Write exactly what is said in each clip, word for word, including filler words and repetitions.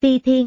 Ti Thiên.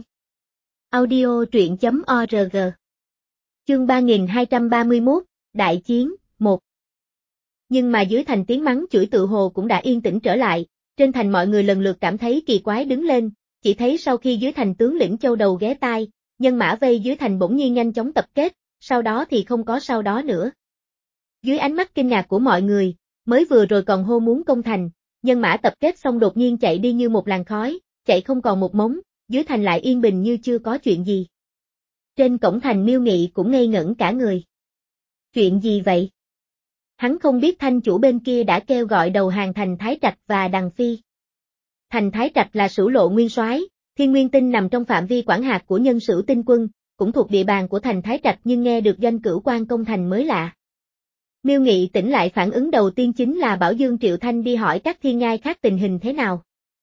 Audio truyện chấm org. Chương ba nghìn hai trăm ba mươi mốt, Đại chiến, một. Nhưng mà dưới thành tiếng mắng chửi tự hồ cũng đã yên tĩnh trở lại, trên thành mọi người lần lượt cảm thấy kỳ quái đứng lên, chỉ thấy sau khi dưới thành tướng lĩnh châu đầu ghé tai, nhân mã vây dưới thành bỗng nhiên nhanh chóng tập kết, sau đó thì không có sau đó nữa. Dưới ánh mắt kinh ngạc của mọi người, mới vừa rồi còn hô muốn công thành, nhân mã tập kết xong đột nhiên chạy đi như một làn khói, chạy không còn một mống, dưới thành lại yên bình như chưa có chuyện gì. Trên cổng thành Miêu Nghị cũng ngây ngẩn cả người. Chuyện gì vậy? Hắn không biết thanh chủ bên kia đã kêu gọi đầu hàng thành Thái Trạch và Đằng Phi. Thành Thái Trạch là Sửu Lộ Nguyên Soái, Thiên Nguyên Tinh nằm trong phạm vi quản hạt của Nhân Sửu Tinh quân, cũng thuộc địa bàn của thành Thái Trạch nhưng nghe được Doanh Cửu Quan công thành mới lạ. Miêu Nghị tỉnh lại phản ứng đầu tiên chính là bảo Dương Triệu Thanh đi hỏi các thiên ngai khác tình hình thế nào.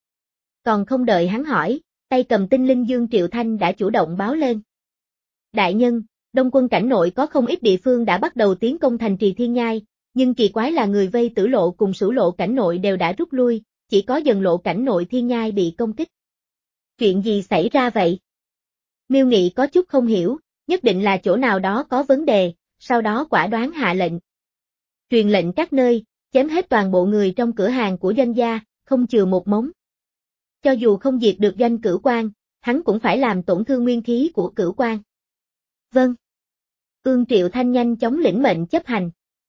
Còn không đợi hắn hỏi, tay cầm tinh linh Dương Triệu Thanh đã chủ động báo lên. Đại nhân, Đông quân cảnh nội có không ít địa phương đã bắt đầu tiến công thành trì thiên nhai, nhưng kỳ quái là người vây Tử Lộ cùng Sửu Lộ cảnh nội đều đã rút lui, chỉ có Dần Lộ cảnh nội thiên nhai bị công kích. Chuyện gì xảy ra vậy? Miêu Nghị có chút không hiểu, nhất định là chỗ nào đó có vấn đề, sau đó quả đoán hạ lệnh. Truyền lệnh các nơi, chém hết toàn bộ người trong cửa hàng của Doanh gia, không chừa một mống. Cho dù không diệt được Doanh Cửu Quan, hắn cũng phải làm tổn thương nguyên khí của Cửu Quan. Vâng. Ương Triệu Thanh nhanh chóng lĩnh mệnh chấp hành.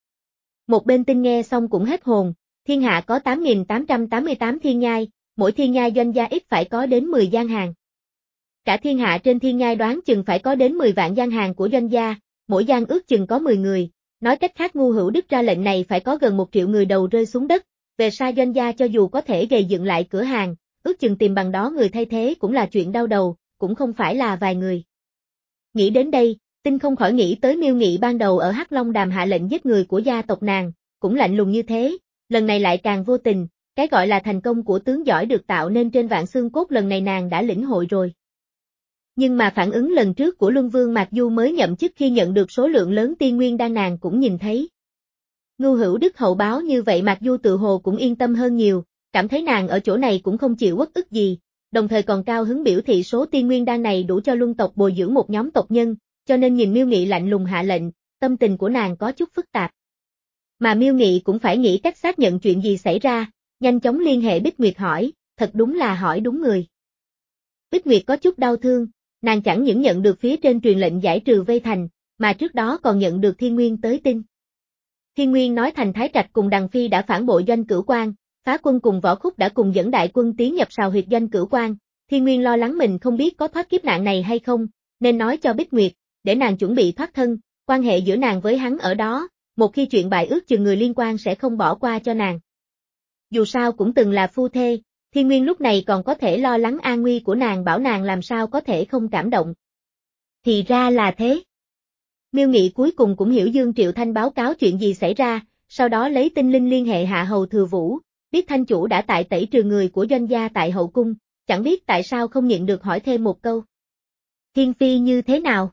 Một bên tinh nghe xong cũng hết hồn, thiên hạ có tám nghìn tám trăm tám mươi tám thiên nhai, mỗi thiên nhai Doanh gia ít phải có đến mười gian hàng. Cả thiên hạ trên thiên nhai đoán chừng phải có đến mười vạn gian hàng của Doanh gia, mỗi gian ước chừng có mười người, nói cách khác Ngu Hữu Đức ra lệnh này phải có gần một triệu người đầu rơi xuống đất, về xa Doanh gia cho dù có thể gầy dựng lại cửa hàng, ước chừng tìm bằng đó người thay thế cũng là chuyện đau đầu, cũng không phải là vài người. Nghĩ đến đây, Tinh không khỏi nghĩ tới Miêu Nghị ban đầu ở Hắc Long Đàm hạ lệnh giết người của gia tộc nàng, cũng lạnh lùng như thế, lần này lại càng vô tình, cái gọi là thành công của tướng giỏi được tạo nên trên vạn xương cốt lần này nàng đã lĩnh hội rồi. Nhưng mà phản ứng lần trước của Luân Vương Mạc Du mới nhậm chức khi nhận được số lượng lớn tiên nguyên đan nàng cũng nhìn thấy. Ngu Hữu Đức hậu báo như vậy Mạc Du tự hồ cũng yên tâm hơn nhiều, cảm thấy nàng ở chỗ này cũng không chịu uất ức gì, đồng thời còn cao hứng biểu thị số tiên nguyên đan này đủ cho Luân tộc bồi dưỡng một nhóm tộc nhân, cho nên nhìn Miêu Nghị lạnh lùng hạ lệnh, tâm tình của nàng có chút phức tạp. Mà Miêu Nghị cũng phải nghĩ cách xác nhận chuyện gì xảy ra, nhanh chóng liên hệ Bích Nguyệt hỏi, thật đúng là hỏi đúng người. Bích Nguyệt có chút đau thương, nàng chẳng những nhận được phía trên truyền lệnh giải trừ vây thành, mà trước đó còn nhận được Thiên Nguyên tới tin. Thiên Nguyên nói thành Thái Trạch cùng Đằng Phi đã phản bội Doanh Cửu Quan, Phá Quân cùng Võ Khúc đã cùng dẫn đại quân tiến nhập sào huyệt Doanh Cửu Quan, Thiên Nguyên lo lắng mình không biết có thoát kiếp nạn này hay không, nên nói cho Bích Nguyệt, để nàng chuẩn bị thoát thân, quan hệ giữa nàng với hắn ở đó, một khi chuyện bại ước chừng người liên quan sẽ không bỏ qua cho nàng. Dù sao cũng từng là phu thê, Thiên Nguyên lúc này còn có thể lo lắng an nguy của nàng bảo nàng làm sao có thể không cảm động. Thì ra là thế. Miêu Nghị cuối cùng cũng hiểu Dương Triệu Thanh báo cáo chuyện gì xảy ra, sau đó lấy tinh linh liên hệ Hạ Hầu Thừa Vũ, biết thanh chủ đã tại tẩy trừ người của Doanh gia tại hậu cung, chẳng biết tại sao không nhịn được hỏi thêm một câu. Thiên Phi như thế nào?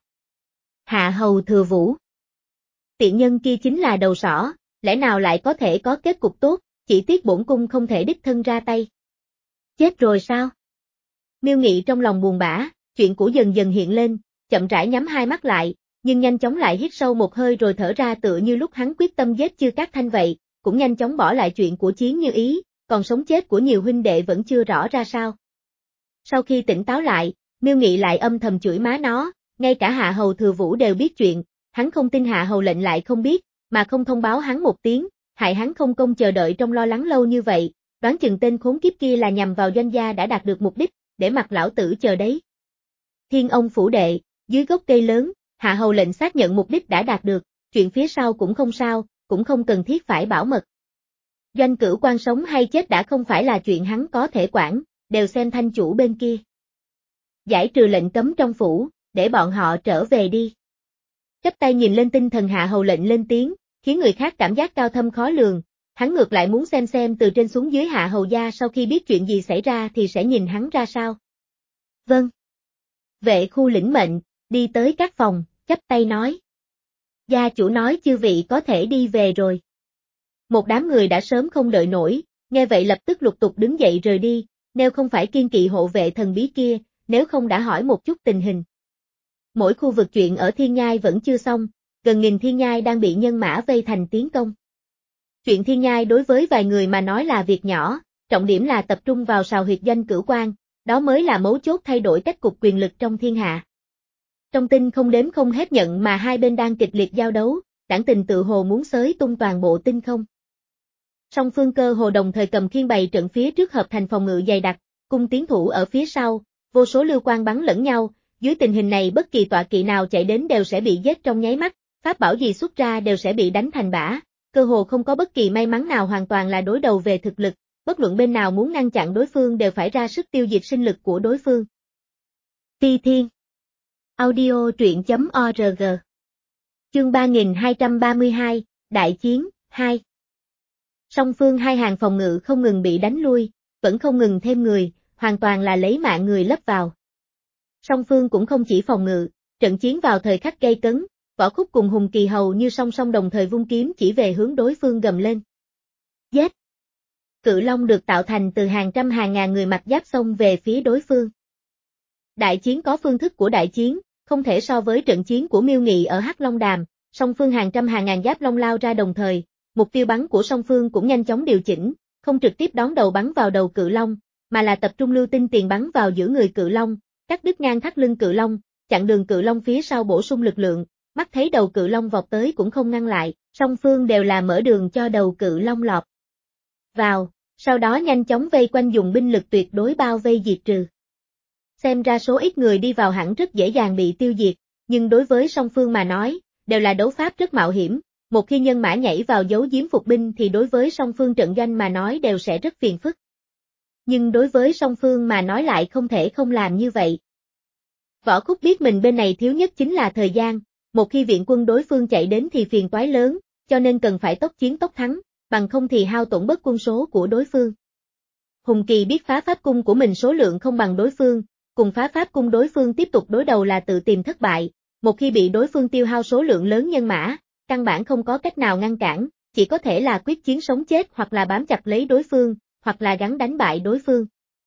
Hạ Hầu Thừa Vũ. Tiện nhân kia chính là đầu sỏ, lẽ nào lại có thể có kết cục tốt, chỉ tiếc bổn cung không thể đích thân ra tay. Chết rồi sao? Miêu Nghị trong lòng buồn bã, chuyện cũ dần dần hiện lên, chậm rãi nhắm hai mắt lại, nhưng nhanh chóng lại hít sâu một hơi rồi thở ra tựa như lúc hắn quyết tâm giết Chư Cát Thanh vậy, cũng nhanh chóng bỏ lại chuyện của Chiến Như Ý, còn sống chết của nhiều huynh đệ vẫn chưa rõ ra sao. Sau khi tỉnh táo lại, Miêu Nghị lại âm thầm chửi má nó, ngay cả Hạ Hầu Thừa Vũ đều biết chuyện, hắn không tin Hạ Hầu lệnh lại không biết, mà không thông báo hắn một tiếng, hại hắn không công chờ đợi trong lo lắng lâu như vậy, đoán chừng tên khốn kiếp kia là nhằm vào Doanh gia đã đạt được mục đích, để mặc lão tử chờ đấy. Thiên Ông phủ đệ, dưới gốc cây lớn, Hạ Hầu lệnh xác nhận mục đích đã đạt được, chuyện phía sau cũng không sao, cũng không cần thiết phải bảo mật. Doanh Cửu Quan sống hay chết đã không phải là chuyện hắn có thể quản, đều xem thanh chủ bên kia. Giải trừ lệnh cấm trong phủ, để bọn họ trở về đi. Chắp tay nhìn lên tinh thần Hạ Hầu lệnh lên tiếng, khiến người khác cảm giác cao thâm khó lường, hắn ngược lại muốn xem xem từ trên xuống dưới Hạ Hầu gia sau khi biết chuyện gì xảy ra thì sẽ nhìn hắn ra sao. Vâng. Vệ khu lĩnh mệnh, đi tới các phòng, chắp tay nói. Gia chủ nói chư vị có thể đi về rồi. Một đám người đã sớm không đợi nổi, nghe vậy lập tức lục tục đứng dậy rời đi, nếu không phải kiên kỵ hộ vệ thần bí kia, nếu không đã hỏi một chút tình hình. Mỗi khu vực chuyện ở Thiên Nhai vẫn chưa xong, gần nghìn Thiên Nhai đang bị nhân mã vây thành tiến công. Chuyện Thiên Nhai đối với vài người mà nói là việc nhỏ, trọng điểm là tập trung vào sào huyệt Doanh Cửu Quan, đó mới là mấu chốt thay đổi cách cục quyền lực trong thiên hạ. Trong tin không đếm không hết nhận mà hai bên đang kịch liệt giao đấu, đảng tình tự hồ muốn xới tung toàn bộ tinh không. Song phương cơ hồ đồng thời cầm khiên bày trận phía trước hợp thành phòng ngự dày đặc, cung tiến thủ ở phía sau, vô số lưu quang bắn lẫn nhau, dưới tình hình này bất kỳ tọa kỵ nào chạy đến đều sẽ bị giết trong nháy mắt, pháp bảo gì xuất ra đều sẽ bị đánh thành bã, cơ hồ không có bất kỳ may mắn nào, hoàn toàn là đối đầu về thực lực, bất luận bên nào muốn ngăn chặn đối phương đều phải ra sức tiêu diệt sinh lực của đối phương. Ti Thiên Audio truyện.org Chương ba nghìn hai trăm ba mươi hai, Đại chiến, hai. Song phương hai hàng phòng ngự không ngừng bị đánh lui, vẫn không ngừng thêm người, hoàn toàn là lấy mạng người lấp vào. Song phương cũng không chỉ phòng ngự, trận chiến vào thời khắc gay cấn, Võ Khúc cùng Hùng Kỳ hầu như song song đồng thời vung kiếm chỉ về hướng đối phương gầm lên. Giết! Cự Long được tạo thành từ hàng trăm hàng ngàn người mặc giáp xông về phía đối phương. Đại chiến có phương thức của đại chiến, không thể so với trận chiến của Miêu Nghị ở Hắc Long Đàm, song phương hàng trăm hàng ngàn giáp long lao ra đồng thời, mục tiêu bắn của song phương cũng nhanh chóng điều chỉnh, không trực tiếp đón đầu bắn vào đầu Cự Long, mà là tập trung lưu tinh tiền bắn vào giữa người Cự Long, cắt đứt ngang thắt lưng Cự Long, chặn đường Cự Long phía sau bổ sung lực lượng, mắt thấy đầu Cự Long vọt tới cũng không ngăn lại, song phương đều là mở đường cho đầu Cự Long lọt vào, sau đó nhanh chóng vây quanh dùng binh lực tuyệt đối bao vây diệt trừ. Xem ra số ít người đi vào hẳn rất dễ dàng bị tiêu diệt, nhưng đối với song phương mà nói, đều là đấu pháp rất mạo hiểm, một khi nhân mã nhảy vào giấu giếm phục binh thì đối với song phương trận doanh mà nói đều sẽ rất phiền phức. Nhưng đối với song phương mà nói lại không thể không làm như vậy. Võ Khúc biết mình bên này thiếu nhất chính là thời gian, một khi viện quân đối phương chạy đến thì phiền toái lớn, cho nên cần phải tốc chiến tốc thắng, bằng không thì hao tổn bớt quân số của đối phương. Hùng Kỳ biết phá pháp cung của mình số lượng không bằng đối phương, cùng phá pháp cung đối phương tiếp tục đối đầu là tự tìm thất bại, một khi bị đối phương tiêu hao số lượng lớn nhân mã, căn bản không có cách nào ngăn cản, chỉ có thể là quyết chiến sống chết hoặc là bám chặt lấy đối phương, hoặc là gắng đánh bại đối phương.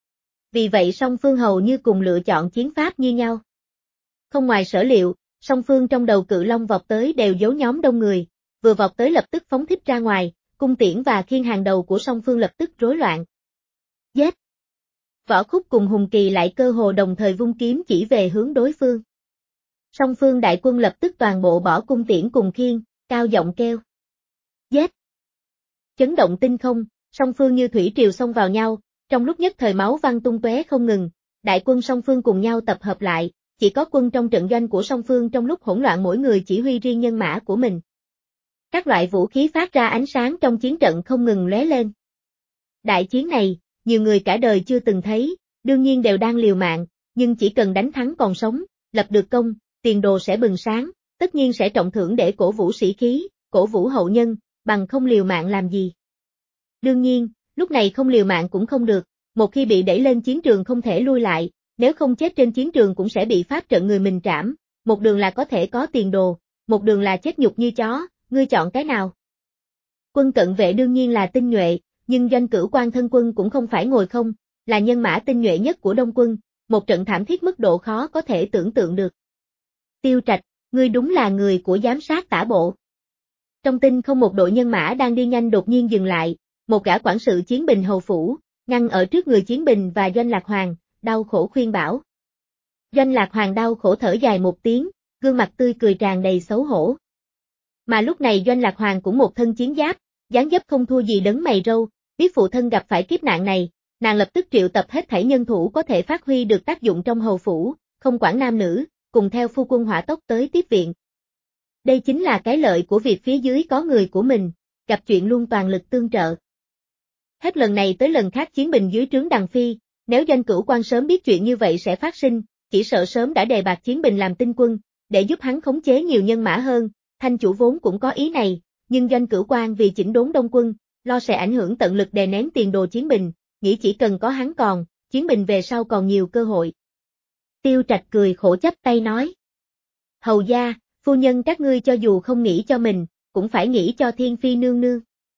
Vì vậy song phương hầu như cùng lựa chọn chiến pháp như nhau. Không ngoài sở liệu, song phương trong đầu Cự Long vọt tới đều giấu nhóm đông người, vừa vọt tới lập tức phóng thích ra ngoài, cung tiễn và khiên hàng đầu của song phương lập tức rối loạn. Giết! Võ Khúc cùng Hùng Kỳ lại cơ hồ đồng thời vung kiếm chỉ về hướng đối phương. Song phương đại quân lập tức toàn bộ bỏ cung tiễn cùng khiên, cao giọng kêu. Giết! Chấn động tinh không, song phương như thủy triều xông vào nhau, trong lúc nhất thời máu văng tung tóe không ngừng, đại quân song phương cùng nhau tập hợp lại, chỉ có quân trong trận doanh của song phương trong lúc hỗn loạn mỗi người chỉ huy riêng nhân mã của mình. Các loại vũ khí phát ra ánh sáng trong chiến trận không ngừng lóe lên. Đại chiến này, nhiều người cả đời chưa từng thấy, đương nhiên đều đang liều mạng, nhưng chỉ cần đánh thắng còn sống, lập được công, tiền đồ sẽ bừng sáng, tất nhiên sẽ trọng thưởng để cổ vũ sĩ khí, cổ vũ hậu nhân, bằng không liều mạng làm gì. Đương nhiên, lúc này không liều mạng cũng không được, một khi bị đẩy lên chiến trường không thể lui lại, nếu không chết trên chiến trường cũng sẽ bị pháp trận người mình trảm, một đường là có thể có tiền đồ, một đường là chết nhục như chó, ngươi chọn cái nào? Quân cận vệ đương nhiên là tinh nhuệ, nhưng Doanh Cửu Quan thân quân cũng không phải ngồi không, là nhân mã tinh nhuệ nhất của Đông quân, một trận thảm thiết mức độ khó có thể tưởng tượng được. Tiêu Trạch, ngươi đúng là người của giám sát tả bộ. Trong tin không một đội nhân mã đang đi nhanh đột nhiên dừng lại, một gã quản sự Chiến Bình hầu phủ, ngăn ở trước người Chiến Bình và Doanh Lạc Hoàng, đau khổ khuyên bảo. Doanh Lạc Hoàng đau khổ thở dài một tiếng, gương mặt tươi cười tràn đầy xấu hổ. Mà lúc này Doanh Lạc Hoàng cũng một thân chiến giáp, dáng dấp không thua gì đấng mày râu, biết phụ thân gặp phải kiếp nạn này, nàng lập tức triệu tập hết thảy nhân thủ có thể phát huy được tác dụng trong hầu phủ, không quản nam nữ, cùng theo phu quân hỏa tốc tới tiếp viện. Đây chính là cái lợi của việc phía dưới có người của mình, gặp chuyện luôn toàn lực tương trợ. Hết lần này tới lần khác Chiến Bình dưới trướng Đằng Phi, nếu Doanh Cửu Quan sớm biết chuyện như vậy sẽ phát sinh, chỉ sợ sớm đã đề bạt Chiến Bình làm tinh quân, để giúp hắn khống chế nhiều nhân mã hơn, Thanh chủ vốn cũng có ý này, nhưng Doanh Cửu Quan vì chỉnh đốn Đông quân, lo sẽ ảnh hưởng tận lực đè nén tiền đồ Chiến Bình, nghĩ chỉ cần có hắn còn, Chiến Bình về sau còn nhiều cơ hội. Tiêu Trạch cười khổ chắp tay nói. Hầu gia, phu nhân các ngươi cho dù không nghĩ cho mình, cũng phải nghĩ cho Thiên Phi nương nương.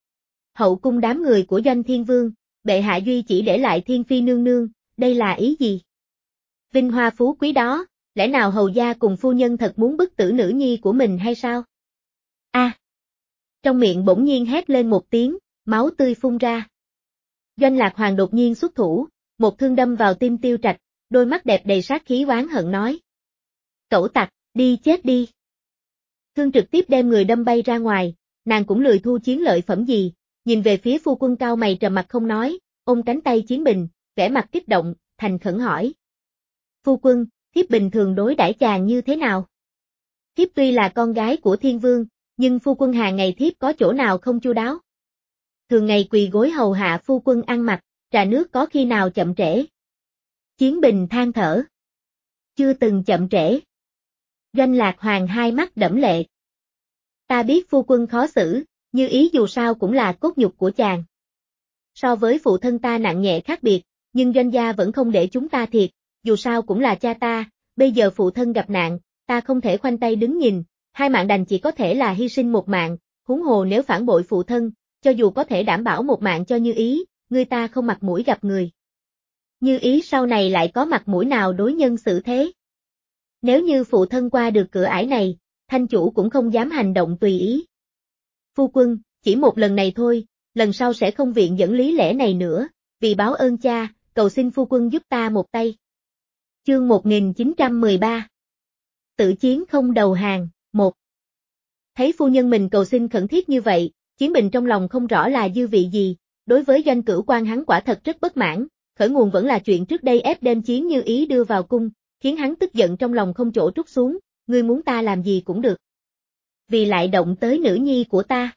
Hậu cung đám người của Doanh Thiên Vương, bệ hạ duy chỉ để lại Thiên Phi nương nương, đây là ý gì? Vinh hoa phú quý đó, lẽ nào hầu gia cùng phu nhân thật muốn bức tử nữ nhi của mình hay sao? A! À, trong miệng bỗng nhiên hét lên một tiếng, máu tươi phun ra. Doanh Lạc Hoàng đột nhiên xuất thủ, một thương đâm vào tim Tiêu Trạch, đôi mắt đẹp đầy sát khí oán hận nói. Cẩu tặc, đi chết đi. Thương trực tiếp đem người đâm bay ra ngoài, nàng cũng lười thu chiến lợi phẩm gì, nhìn về phía phu quân cao mày trầm mặt không nói, ôm cánh tay Chiến Bình, vẻ mặt kích động, thành khẩn hỏi. Phu quân, thiếp bình thường đối đãi chàng như thế nào? Thiếp tuy là con gái của thiên vương, nhưng phu quân hàng ngày thiếp có chỗ nào không chu đáo? Thường ngày quỳ gối hầu hạ phu quân ăn mặc, trà nước có khi nào chậm trễ? Chiến Bình than thở. Chưa từng chậm trễ. Doanh Lạc Hoàng hai mắt đẫm lệ. Ta biết phu quân khó xử, Như Ý dù sao cũng là cốt nhục của chàng. So với phụ thân ta nặng nhẹ khác biệt, nhưng Doanh gia vẫn không để chúng ta thiệt, dù sao cũng là cha ta, bây giờ phụ thân gặp nạn, ta không thể khoanh tay đứng nhìn, hai mạng đành chỉ có thể là hy sinh một mạng, huống hồ nếu phản bội phụ thân, cho dù có thể đảm bảo một mạng cho Như Ý, người ta không mặt mũi gặp người. Như Ý sau này lại có mặt mũi nào đối nhân xử thế? Nếu như phụ thân qua được cửa ải này, thanh chủ cũng không dám hành động tùy ý. Phu quân, chỉ một lần này thôi, lần sau sẽ không viện dẫn lý lẽ này nữa, vì báo ơn cha, cầu xin phu quân giúp ta một tay. Chương một nghìn chín trăm mười ba Tự chiến không đầu hàng, một Thấy phu nhân mình cầu xin khẩn thiết như vậy, Chiến Bình trong lòng không rõ là dư vị gì, đối với Doanh Cửu Quan hắn quả thật rất bất mãn, khởi nguồn vẫn là chuyện trước đây ép đem Chiến Như Ý đưa vào cung, khiến hắn tức giận trong lòng không chỗ trút xuống, ngươi muốn ta làm gì cũng được. Vì lại động tới nữ nhi của ta.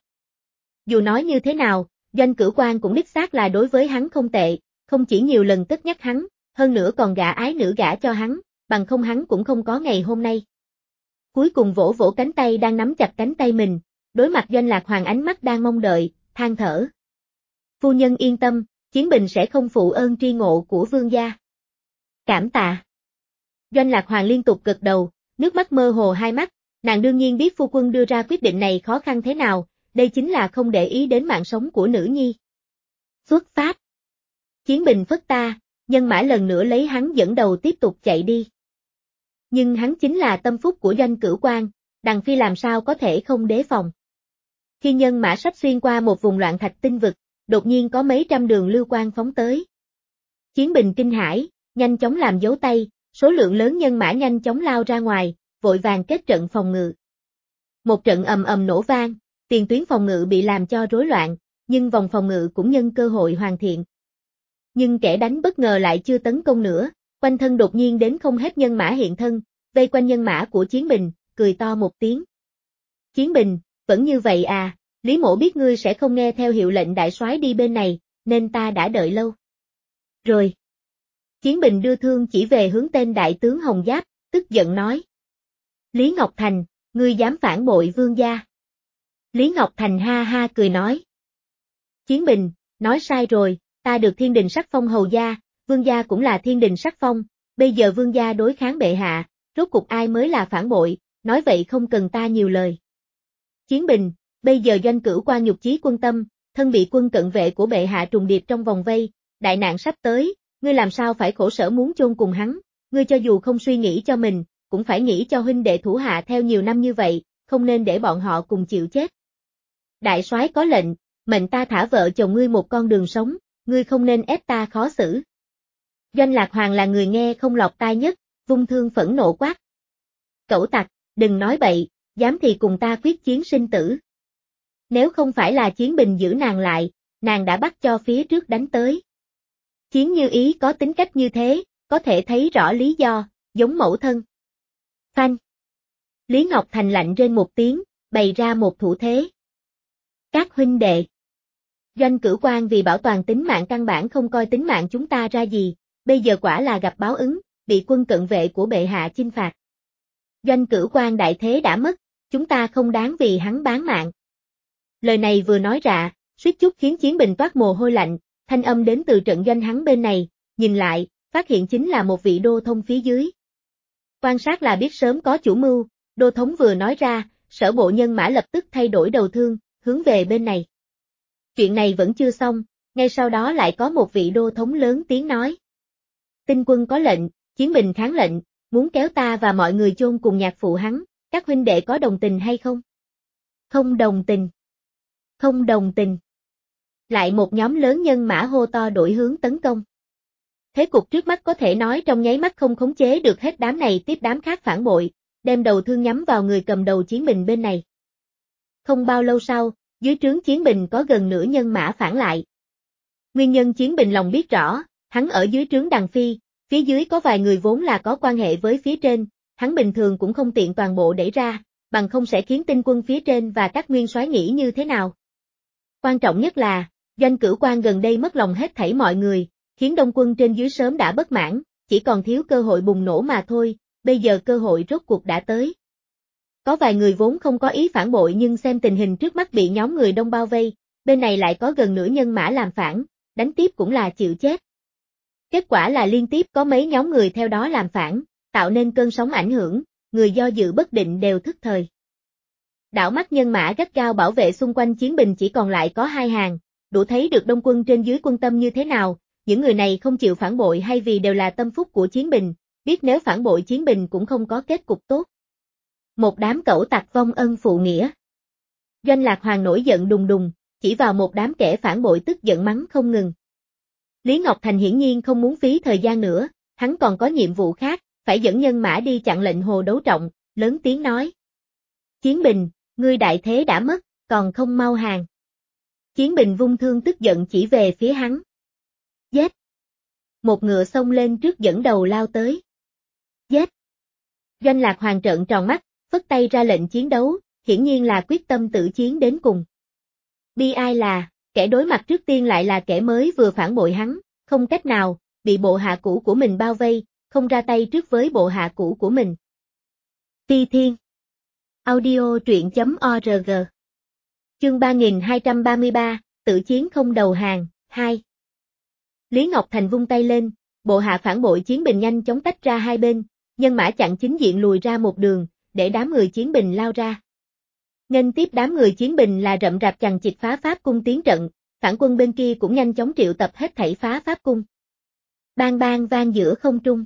Dù nói như thế nào, Doanh Cửu Quan cũng đích xác là đối với hắn không tệ, không chỉ nhiều lần cất nhắc hắn, hơn nữa còn gả ái nữ gả cho hắn, bằng không hắn cũng không có ngày hôm nay. Cuối cùng vỗ vỗ cánh tay đang nắm chặt cánh tay mình, đối mặt Doanh Lạc Hoàng ánh mắt đang mong đợi, than thở. Phu nhân yên tâm, Chiến Bình sẽ không phụ ơn tri ngộ của vương gia. Cảm tạ. Doanh Lạc Hoàng liên tục gật đầu, nước mắt mơ hồ hai mắt, nàng đương nhiên biết phu quân đưa ra quyết định này khó khăn thế nào, đây chính là không để ý đến mạng sống của nữ nhi. Xuất phát. Chiến Bình phất ta, nhân mã lần nữa lấy hắn dẫn đầu tiếp tục chạy đi. Nhưng hắn chính là tâm phúc của Doanh Cửu Quan, Đằng Phi làm sao có thể không đề phòng. Khi nhân mã sắp xuyên qua một vùng loạn thạch tinh vực, đột nhiên có mấy trăm đường lưu quang phóng tới. Chiến Bình kinh hãi, nhanh chóng làm dấu tay, số lượng lớn nhân mã nhanh chóng lao ra ngoài, vội vàng kết trận phòng ngự. Một trận ầm ầm nổ vang, tiền tuyến phòng ngự bị làm cho rối loạn, nhưng vòng phòng ngự cũng nhân cơ hội hoàn thiện. Nhưng kẻ đánh bất ngờ lại chưa tấn công nữa, quanh thân đột nhiên đến không hết nhân mã hiện thân, vây quanh nhân mã của Chiến Bình, cười to một tiếng. Chiến Bình, vẫn như vậy à, Lý Mỗ biết ngươi sẽ không nghe theo hiệu lệnh đại soái đi bên này, nên ta đã đợi lâu. Rồi. Chiến Bình đưa thương chỉ về hướng tên đại tướng Hồng Giáp, tức giận nói. Lý Ngọc Thành, ngươi dám phản bội vương gia. Lý Ngọc Thành ha ha cười nói. Chiến Bình, nói sai rồi, ta được thiên đình sắc phong hầu gia, vương gia cũng là thiên đình sắc phong, bây giờ vương gia đối kháng bệ hạ, rốt cục ai mới là phản bội, nói vậy không cần ta nhiều lời. Chiến Bình, bây giờ Doanh Cửu Quan nhục chí quân tâm, thân bị quân cận vệ của bệ hạ trùng điệp trong vòng vây, đại nạn sắp tới, ngươi làm sao phải khổ sở muốn chôn cùng hắn, ngươi cho dù không suy nghĩ cho mình, cũng phải nghĩ cho huynh đệ thủ hạ theo nhiều năm như vậy, không nên để bọn họ cùng chịu chết. Đại soái có lệnh, mệnh ta thả vợ chồng ngươi một con đường sống, ngươi không nên ép ta khó xử. Doanh Lạc Hoàng là người nghe không lọt tai nhất, vung thương phẫn nộ quát. Cẩu tặc, đừng nói bậy, dám thì cùng ta quyết chiến sinh tử. Nếu không phải là Chiến Bình giữ nàng lại, nàng đã bắt cho phía trước đánh tới. Chiến Như Ý có tính cách như thế, có thể thấy rõ lý do, giống mẫu thân. Phanh. Lý Ngọc Thành lạnh rên một tiếng, bày ra một thủ thế. Các huynh đệ. Doanh Cửu Quan vì bảo toàn tính mạng căn bản không coi tính mạng chúng ta ra gì, bây giờ quả là gặp báo ứng, bị quân cận vệ của bệ hạ chinh phạt. Doanh Cửu Quan đại thế đã mất, chúng ta không đáng vì hắn bán mạng. Lời này vừa nói ra, suýt chút khiến Chiến Bình toát mồ hôi lạnh, thanh âm đến từ trận doanh hắn bên này, nhìn lại, phát hiện chính là một vị đô thông phía dưới. Quan sát là biết sớm có chủ mưu, đô thống vừa nói ra, sở bộ nhân mã lập tức thay đổi đầu thương, hướng về bên này. Chuyện này vẫn chưa xong, ngay sau đó lại có một vị đô thống lớn tiếng nói. Tinh quân có lệnh, Chiến Bình kháng lệnh, muốn kéo ta và mọi người chôn cùng nhạc phụ hắn, các huynh đệ có đồng tình hay không? Không đồng tình. Không đồng tình. Lại một nhóm lớn nhân mã hô to đổi hướng tấn công. Thế cục trước mắt có thể nói trong nháy mắt không khống chế được hết, đám này tiếp đám khác phản bội, đem đầu thương nhắm vào người cầm đầu Chiến Bình bên này. Không bao lâu sau, dưới trướng Chiến Bình có gần nửa nhân mã phản lại. Nguyên nhân Chiến Bình lòng biết rõ, hắn ở dưới trướng Đằng Phi, phía dưới có vài người vốn là có quan hệ với phía trên, hắn bình thường cũng không tiện toàn bộ đẩy ra, bằng không sẽ khiến tinh quân phía trên và các nguyên soái nghĩ như thế nào. Quan trọng nhất là, Doanh Cửu Quan gần đây mất lòng hết thảy mọi người, khiến Đông quân trên dưới sớm đã bất mãn, chỉ còn thiếu cơ hội bùng nổ mà thôi, bây giờ cơ hội rốt cuộc đã tới. Có vài người vốn không có ý phản bội nhưng xem tình hình trước mắt bị nhóm người đông bao vây, bên này lại có gần nửa nhân mã làm phản, đánh tiếp cũng là chịu chết. Kết quả là liên tiếp có mấy nhóm người theo đó làm phản, tạo nên cơn sóng ảnh hưởng, người do dự bất định đều thức thời. Đảo mắt nhân mã gắt gao bảo vệ xung quanh Chiến Bình chỉ còn lại có hai hàng, đủ thấy được Đông quân trên dưới quân tâm như thế nào, những người này không chịu phản bội hay vì đều là tâm phúc của Chiến Bình, biết nếu phản bội Chiến Bình cũng không có kết cục tốt. Một đám cẩu tặc vong ân phụ nghĩa. Doanh Lạc Hoàng nổi giận đùng đùng, chỉ vào một đám kẻ phản bội tức giận mắng không ngừng. Lý Ngọc Thành hiển nhiên không muốn phí thời gian nữa, hắn còn có nhiệm vụ khác, phải dẫn nhân mã đi chặn lệnh Hồ Đấu Trọng, lớn tiếng nói. Chiến Bình, ngươi đại thế đã mất, còn không mau hàng. Chiến Bình vung thương tức giận chỉ về phía hắn. Giết! Một ngựa xông lên trước dẫn đầu lao tới. Giết! Doanh Lạc Hoàng trợn tròn mắt, phất tay ra lệnh chiến đấu, hiển nhiên là quyết tâm tử chiến đến cùng. Bi ai là, kẻ đối mặt trước tiên lại là kẻ mới vừa phản bội hắn, không cách nào, bị bộ hạ cũ của mình bao vây, không ra tay trước với bộ hạ cũ của mình. Ti Thiên Audio truyện chấm org Chương ba nghìn hai trăm ba mươi ba, Tự chiến không đầu hàng, hai. Lý Ngọc Thành vung tay lên, bộ hạ phản bội Chiến Bình nhanh chóng tách ra hai bên, nhân mã chặn chính diện lùi ra một đường, để đám người Chiến Bình lao ra. Nghênh tiếp đám người Chiến Bình là rậm rạp chằng chịt phá pháp cung tiến trận, phản quân bên kia cũng nhanh chóng triệu tập hết thảy phá pháp cung. Bang bang vang giữa không trung.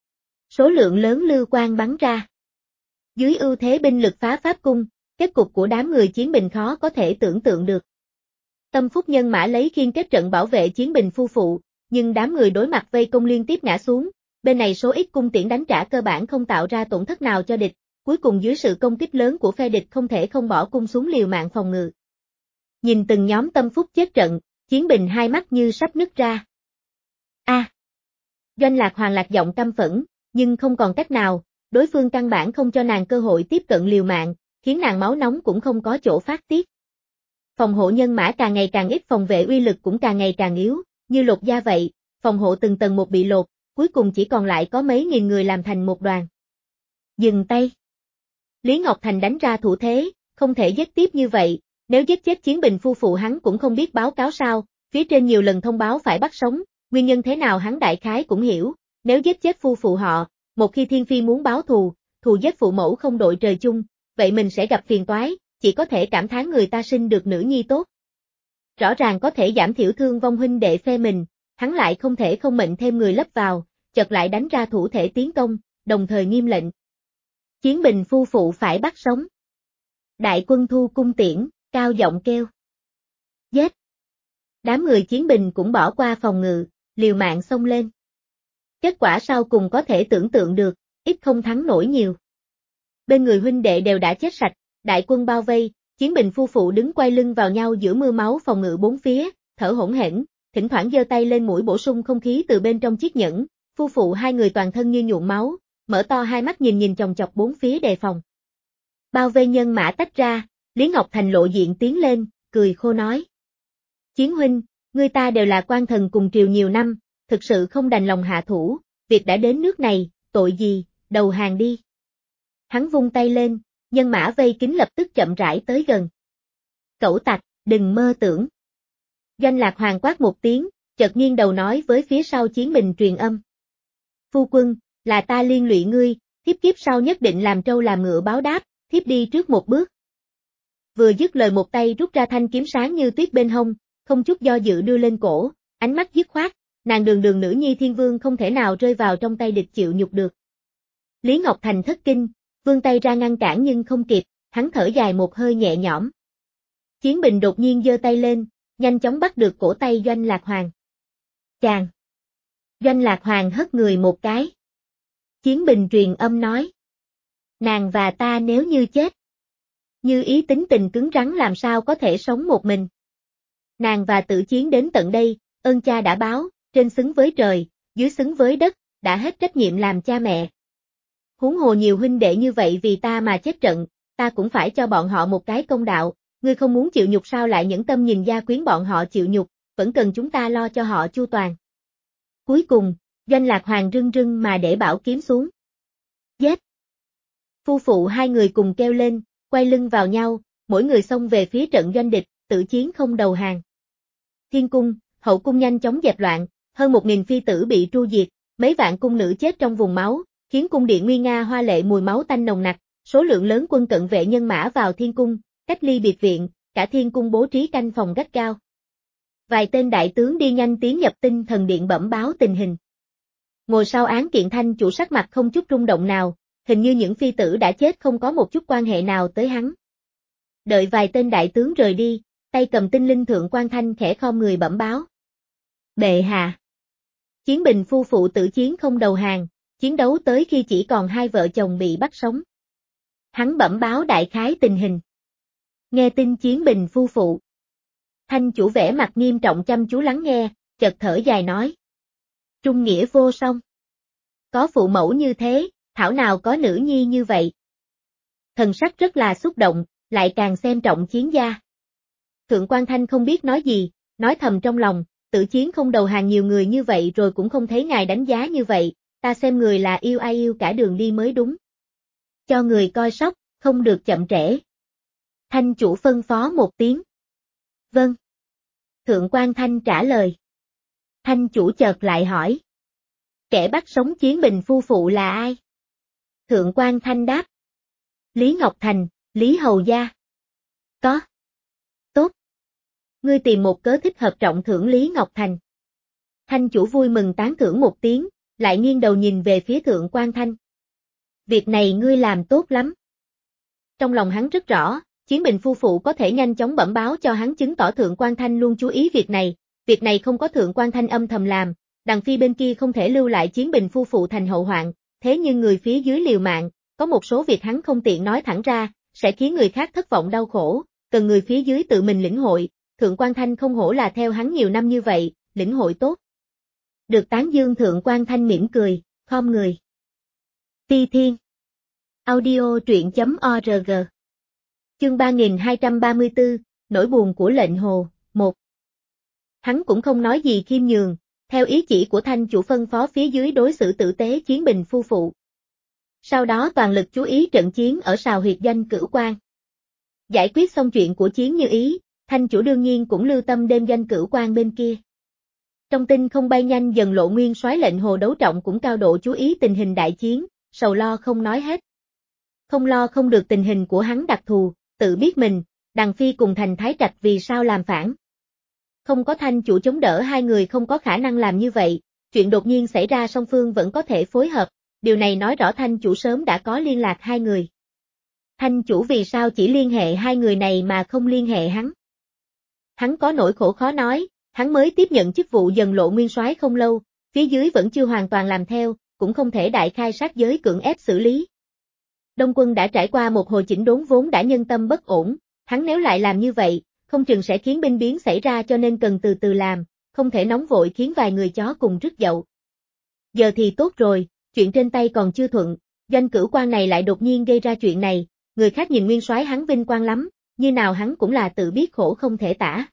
Số lượng lớn lưu quang bắn ra. Dưới ưu thế binh lực phá pháp cung, kết cục của đám người Chiến Bình khó có thể tưởng tượng được. Tâm phúc nhân mã lấy khiên kết trận bảo vệ Chiến Bình phu phụ, nhưng đám người đối mặt vây công liên tiếp ngã xuống, bên này số ít cung tiễn đánh trả cơ bản không tạo ra tổn thất nào cho địch, cuối cùng dưới sự công kích lớn của phe địch không thể không bỏ cung xuống liều mạng phòng ngự. Nhìn từng nhóm tâm phúc chết trận, Chiến Bình hai mắt như sắp nứt ra. A! À, Doanh Lạc Hoàng lạc giọng căm phẫn, nhưng không còn cách nào, đối phương căn bản không cho nàng cơ hội tiếp cận liều mạng, khiến nàng máu nóng cũng không có chỗ phát tiết. Phòng hộ nhân mã càng ngày càng ít, phòng vệ uy lực cũng càng ngày càng yếu, như lột da vậy, phòng hộ từng tầng một bị lột, cuối cùng chỉ còn lại có mấy nghìn người làm thành một đoàn. Dừng tay. Lý Ngọc Thành đánh ra thủ thế, không thể giết tiếp như vậy, nếu giết chết Chiến Bình phu phụ hắn cũng không biết báo cáo sao, phía trên nhiều lần thông báo phải bắt sống, nguyên nhân thế nào hắn đại khái cũng hiểu, nếu giết chết phu phụ họ, một khi Thiên Phi muốn báo thù, thù giết phụ mẫu không đội trời chung, vậy mình sẽ gặp phiền toái, chỉ có thể cảm thán người ta sinh được nữ nhi tốt. Rõ ràng có thể giảm thiểu thương vong huynh đệ phe mình, hắn lại không thể không mệnh thêm người lấp vào, chợt lại đánh ra thủ thể tiến công, đồng thời nghiêm lệnh. Chiến Bình phu phụ phải bắt sống. Đại quân thu cung tiễn, cao giọng kêu. Giết! Đám người Chiến Bình cũng bỏ qua phòng ngự, liều mạng xông lên. Kết quả sau cùng có thể tưởng tượng được, ít không thắng nổi nhiều. Bên người huynh đệ đều đã chết sạch, đại quân bao vây, Chiến Bình phu phụ đứng quay lưng vào nhau giữa mưa máu phòng ngự bốn phía, thở hổn hển, thỉnh thoảng giơ tay lên mũi bổ sung không khí từ bên trong chiếc nhẫn, phu phụ hai người toàn thân như nhuộm máu, mở to hai mắt nhìn nhìn chòng chọc bốn phía đề phòng. Bao vây nhân mã tách ra, Lý Ngọc Thành lộ diện tiến lên, cười khô nói. Chiến huynh, ngươi ta đều là quan thần cùng triều nhiều năm, thực sự không đành lòng hạ thủ, việc đã đến nước này, tội gì, đầu hàng đi. Hắn vung tay lên, nhân mã vây kín lập tức chậm rãi tới gần. Cẩu tặc, đừng mơ tưởng. Doanh Lạc Hoàng quát một tiếng, chợt nghiêng đầu nói với phía sau Chiến Bình truyền âm. Phu quân, là ta liên lụy ngươi, thiếp kiếp sau nhất định làm trâu làm ngựa báo đáp, thiếp đi trước một bước. Vừa dứt lời một tay rút ra thanh kiếm sáng như tuyết bên hông, không chút do dự đưa lên cổ, ánh mắt dứt khoát, Nàng đường đường nữ nhi thiên vương không thể nào rơi vào trong tay địch chịu nhục được. Lý Ngọc Thành thất kinh, vươn tay ra ngăn cản nhưng không kịp, hắn thở dài một hơi nhẹ nhõm. Chiến Bình đột nhiên giơ tay lên, nhanh chóng bắt được cổ tay Doanh Lạc Hoàng. Chàng! Doanh Lạc Hoàng hất người một cái. Chiến Bình truyền âm nói. Nàng và ta nếu như chết. Như ý tính tình cứng rắn làm sao có thể sống một mình. Nàng và Tử Chiến đến tận đây, ơn cha đã báo, trên xứng với trời, dưới xứng với đất, đã hết trách nhiệm làm cha mẹ. Huống hồ nhiều huynh đệ như vậy vì ta mà chết trận, ta cũng phải cho bọn họ một cái công đạo, ngươi không muốn chịu nhục sao lại nhẫn tâm nhìn gia quyến bọn họ chịu nhục, vẫn cần chúng ta lo cho họ chu toàn. Cuối cùng, Doanh Lạc Hoàng rưng rưng mà để bảo kiếm xuống. Giết! Phu phụ hai người cùng kêu lên, quay lưng vào nhau, mỗi người xông về phía trận doanh địch, Tử Chiến không đầu hàng. Thiên cung, hậu cung nhanh chóng dẹp loạn, hơn một nghìn phi tử bị tru diệt, mấy vạn cung nữ chết trong vùng máu, khiến cung điện nguy nga hoa lệ mùi máu tanh nồng nặc, số lượng lớn quân cận vệ nhân mã vào thiên cung, cách ly biệt viện, cả thiên cung bố trí canh phòng gắt gao. Vài tên đại tướng đi nhanh tiến nhập tinh thần điện bẩm báo tình hình. Ngồi sau án kiện Thanh chủ sắc mặt không chút rung động nào, hình như những phi tử đã chết không có một chút quan hệ nào tới hắn. Đợi vài tên đại tướng rời đi, tay cầm tinh linh thượng quan Thanh khẽ khom người bẩm báo. Bệ hạ! Chiến Bình phu phụ Tử Chiến không đầu hàng, chiến đấu tới khi chỉ còn hai vợ chồng bị bắt sống. Hắn bẩm báo đại khái tình hình. Nghe tin Chiến Bình phu phụ. Thanh chủ vẻ mặt nghiêm trọng chăm chú lắng nghe, chợt thở dài nói. Trung nghĩa vô song. Có phụ mẫu như thế, thảo nào có nữ nhi như vậy. Thần sắc rất là xúc động, lại càng xem trọng Chiến gia. Thượng quan Thanh không biết nói gì, nói thầm trong lòng, Tử Chiến không đầu hàng nhiều người như vậy rồi cũng không thấy ngài đánh giá như vậy, ta xem người là yêu ai yêu cả đường đi mới đúng. Cho người coi sóc, không được chậm trễ. Thanh chủ phân phó một tiếng. Vâng. Thượng quan Thanh trả lời. Thanh chủ chợt lại hỏi. Kẻ bắt sống Chiến Bình phu phụ là ai? Thượng quan Thanh đáp. Lý Ngọc Thành, Lý Hầu Gia. Có. Tốt. Ngươi tìm một cớ thích hợp trọng thưởng Lý Ngọc Thành. Thanh chủ vui mừng tán thưởng một tiếng, lại nghiêng đầu nhìn về phía Thượng quan Thanh. Việc này ngươi làm tốt lắm. Trong lòng hắn rất rõ, Chiến Bình phu phụ có thể nhanh chóng bẩm báo cho hắn chứng tỏ Thượng quan Thanh luôn chú ý việc này, việc này không có Thượng quan Thanh âm thầm làm, đằng phi bên kia không thể lưu lại Chiến Bình phu phụ thành hậu hoạn, thế nhưng người phía dưới liều mạng, có một số việc hắn không tiện nói thẳng ra, sẽ khiến người khác thất vọng đau khổ, cần người phía dưới tự mình lĩnh hội, Thượng quan Thanh không hổ là theo hắn nhiều năm như vậy, lĩnh hội tốt. Được tán dương Thượng quan Thanh mỉm cười, khom người. Phi Thiên Audio truyện chấm org Chương ba nghìn hai trăm ba mươi tư, nỗi buồn của lệnh hồ, một. Hắn cũng không nói gì khiêm nhường, theo ý chỉ của Thanh chủ phân phó phía dưới đối xử tử tế Chiến Bình phu phụ. Sau đó toàn lực chú ý trận chiến ở sào huyệt doanh Cửu Quan. Giải quyết xong chuyện của Chiến Như Ý, Thanh chủ đương nhiên cũng lưu tâm đêm doanh Cửu Quan bên kia. Trong tinh không bay nhanh dần lộ nguyên soái lệnh hồ đấu trọng cũng cao độ chú ý tình hình đại chiến, sầu lo không nói hết. Không lo không được tình hình của hắn đặc thù, tự biết mình, đằng phi cùng Thành Thái Trạch vì sao làm phản. Không có Thanh chủ chống đỡ hai người không có khả năng làm như vậy, chuyện đột nhiên xảy ra song phương vẫn có thể phối hợp, điều này nói rõ Thanh chủ sớm đã có liên lạc hai người. Thanh chủ vì sao chỉ liên hệ hai người này mà không liên hệ hắn? Hắn có nỗi khổ khó nói, hắn mới tiếp nhận chức vụ dần lộ nguyên soái không lâu, phía dưới vẫn chưa hoàn toàn làm theo, cũng không thể đại khai sát giới cưỡng ép xử lý. Đông quân đã trải qua một hồi chỉnh đốn vốn đã nhân tâm bất ổn, hắn nếu lại làm như vậy, không chừng sẽ khiến binh biến xảy ra cho nên cần từ từ làm, không thể nóng vội khiến vài người chó cùng rứt dậu. Giờ thì tốt rồi, chuyện trên tay còn chưa thuận, doanh Cửu Quan này lại đột nhiên gây ra chuyện này, người khác nhìn nguyên soái hắn vinh quang lắm, như nào hắn cũng là tự biết khổ không thể tả.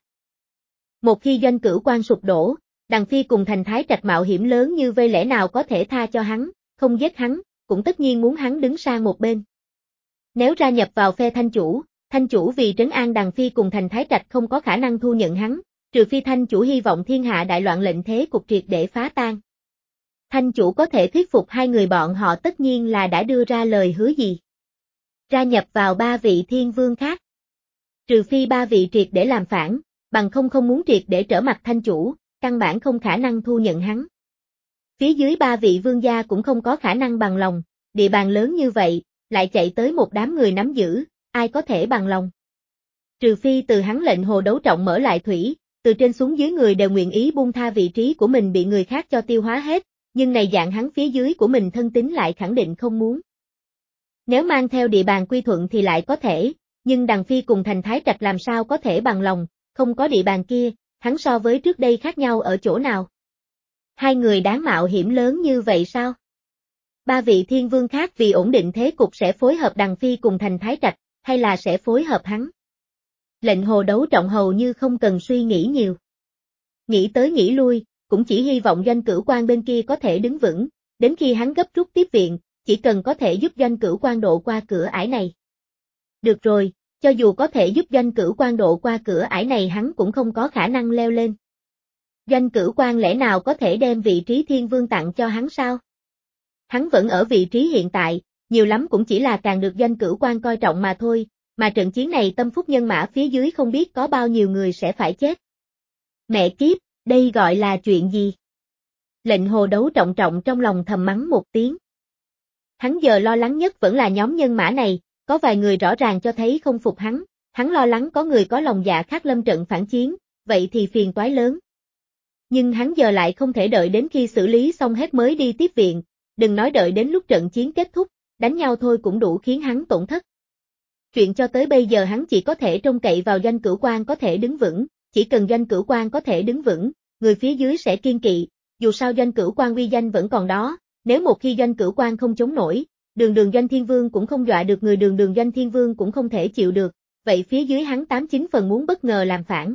Một khi doanh Cửu Quan sụp đổ, đằng phi cùng Thành Thái Trạch mạo hiểm lớn như vây lẽ nào có thể tha cho hắn, không giết hắn, cũng tất nhiên muốn hắn đứng sang một bên. Nếu ra nhập vào phe Thanh chủ, Thanh chủ vì trấn an đằng phi cùng Thành Thái Trạch không có khả năng thu nhận hắn, trừ phi Thanh chủ hy vọng thiên hạ đại loạn lệnh thế cục triệt để phá tan. Thanh chủ có thể thuyết phục hai người bọn họ tất nhiên là đã đưa ra lời hứa gì. Ra nhập vào ba vị thiên vương khác. Trừ phi ba vị triệt để làm phản, bằng không không muốn triệt để trở mặt Thanh chủ, căn bản không khả năng thu nhận hắn. Phía dưới ba vị vương gia cũng không có khả năng bằng lòng, địa bàn lớn như vậy, lại chạy tới một đám người nắm giữ, ai có thể bằng lòng. Trừ phi từ hắn lệnh Hồ Đấu Trọng mở lại thủy, từ trên xuống dưới người đều nguyện ý buông tha vị trí của mình bị người khác cho tiêu hóa hết, nhưng này dạng hắn phía dưới của mình thân tín lại khẳng định không muốn. Nếu mang theo địa bàn quy thuận thì lại có thể, nhưng Đằng Phi cùng Thành Thái Trạch làm sao có thể bằng lòng, không có địa bàn kia, hắn so với trước đây khác nhau ở chỗ nào? Hai người đáng mạo hiểm lớn như vậy sao? Ba vị thiên vương khác vì ổn định thế cục sẽ phối hợp Đằng Phi cùng Thành Thái Trạch, hay là sẽ phối hợp hắn? Lệnh Hồ Đấu Trọng hầu như không cần suy nghĩ nhiều. Nghĩ tới nghĩ lui, cũng chỉ hy vọng Doanh Cửu Quan bên kia có thể đứng vững, đến khi hắn gấp rút tiếp viện, chỉ cần có thể giúp Doanh Cửu Quan độ qua cửa ải này. Được rồi, cho dù có thể giúp Doanh Cửu Quan độ qua cửa ải này hắn cũng không có khả năng leo lên. Doanh Cửu Quan lẽ nào có thể đem vị trí thiên vương tặng cho hắn sao? Hắn vẫn ở vị trí hiện tại, nhiều lắm cũng chỉ là càng được Doanh Cửu Quan coi trọng mà thôi, mà trận chiến này tâm phúc nhân mã phía dưới không biết có bao nhiêu người sẽ phải chết. Mẹ kiếp, đây gọi là chuyện gì? Lệnh Hồ Đấu Trọng trọng trong lòng thầm mắng một tiếng. Hắn giờ lo lắng nhất vẫn là nhóm nhân mã này, có vài người rõ ràng cho thấy không phục hắn, hắn lo lắng có người có lòng dạ khác lâm trận phản chiến, vậy thì phiền toái lớn. Nhưng hắn giờ lại không thể đợi đến khi xử lý xong hết mới đi tiếp viện, đừng nói đợi đến lúc trận chiến kết thúc, đánh nhau thôi cũng đủ khiến hắn tổn thất. Chuyện cho tới bây giờ hắn chỉ có thể trông cậy vào Doanh Cửu Quan có thể đứng vững, chỉ cần Doanh Cửu Quan có thể đứng vững, người phía dưới sẽ kiên kỵ, dù sao Doanh Cửu Quan uy danh vẫn còn đó, nếu một khi Doanh Cửu Quan không chống nổi, đường đường Doanh Thiên Vương cũng không dọa được người đường đường Doanh Thiên Vương cũng không thể chịu được, vậy phía dưới hắn tám chín phần muốn bất ngờ làm phản.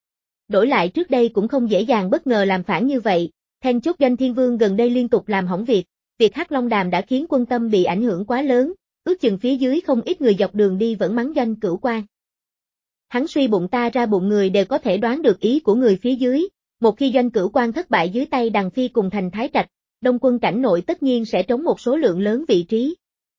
Đổi lại trước đây cũng không dễ dàng bất ngờ làm phản như vậy, then chốt Doanh Thiên Vương gần đây liên tục làm hỏng việc, việc Hắc Long Đàm đã khiến quân tâm bị ảnh hưởng quá lớn, ước chừng phía dưới không ít người dọc đường đi vẫn mắng Doanh Cửu Quan. Hắn suy bụng ta ra bụng người đều có thể đoán được ý của người phía dưới, một khi Doanh Cửu Quan thất bại dưới tay Đằng Phi cùng Thành Thái Trạch, Đông quân cảnh nội tất nhiên sẽ trống một số lượng lớn vị trí.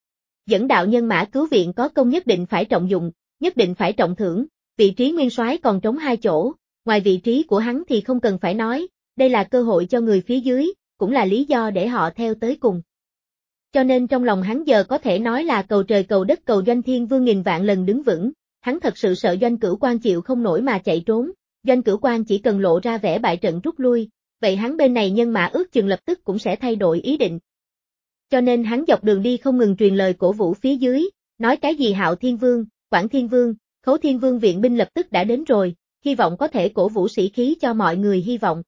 Dẫn đạo nhân mã cứu viện có công nhất định phải trọng dụng, nhất định phải trọng thưởng, vị trí nguyên soái còn trống hai chỗ, ngoài vị trí của hắn thì không cần phải nói, đây là cơ hội cho người phía dưới, cũng là lý do để họ theo tới cùng. Cho nên trong lòng hắn giờ có thể nói là cầu trời cầu đất cầu Doanh Thiên Vương nghìn vạn lần đứng vững, hắn thật sự sợ Doanh Cửu Quan chịu không nổi mà chạy trốn, Doanh Cửu Quan chỉ cần lộ ra vẻ bại trận rút lui, vậy hắn bên này nhân mã ước chừng lập tức cũng sẽ thay đổi ý định. Cho nên hắn dọc đường đi không ngừng truyền lời cổ vũ phía dưới, nói cái gì Hạo Thiên Vương, Quảng Thiên Vương, Khấu Thiên Vương viện binh lập tức đã đến rồi, hy vọng có thể cổ vũ sĩ khí cho mọi người hy vọng.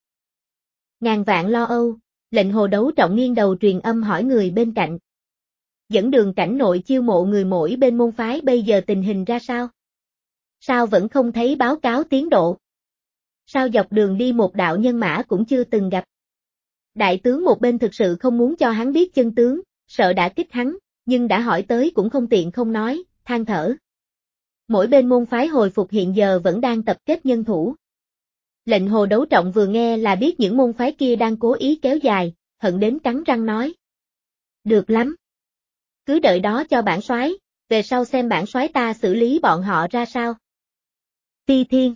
Ngàn vạn lo âu, lệnh Hồ Đấu Trọng nghiêng đầu truyền âm hỏi người bên cạnh. Dẫn đường cảnh nội chiêu mộ người mỗi bên môn phái bây giờ tình hình ra sao? Sao vẫn không thấy báo cáo tiến độ? Sao dọc đường đi một đạo nhân mã cũng chưa từng gặp? Đại tướng một bên thực sự không muốn cho hắn biết chân tướng, sợ đã kích hắn, nhưng đã hỏi tới cũng không tiện không nói, than thở. Mỗi bên môn phái hồi phục hiện giờ vẫn đang tập kết nhân thủ. Lệnh Hồ Đấu Trọng vừa nghe là biết những môn phái kia đang cố ý kéo dài, hận đến cắn răng nói. Được lắm. Cứ đợi đó cho bản soái, về sau xem bản soái ta xử lý bọn họ ra sao. Phi Thiên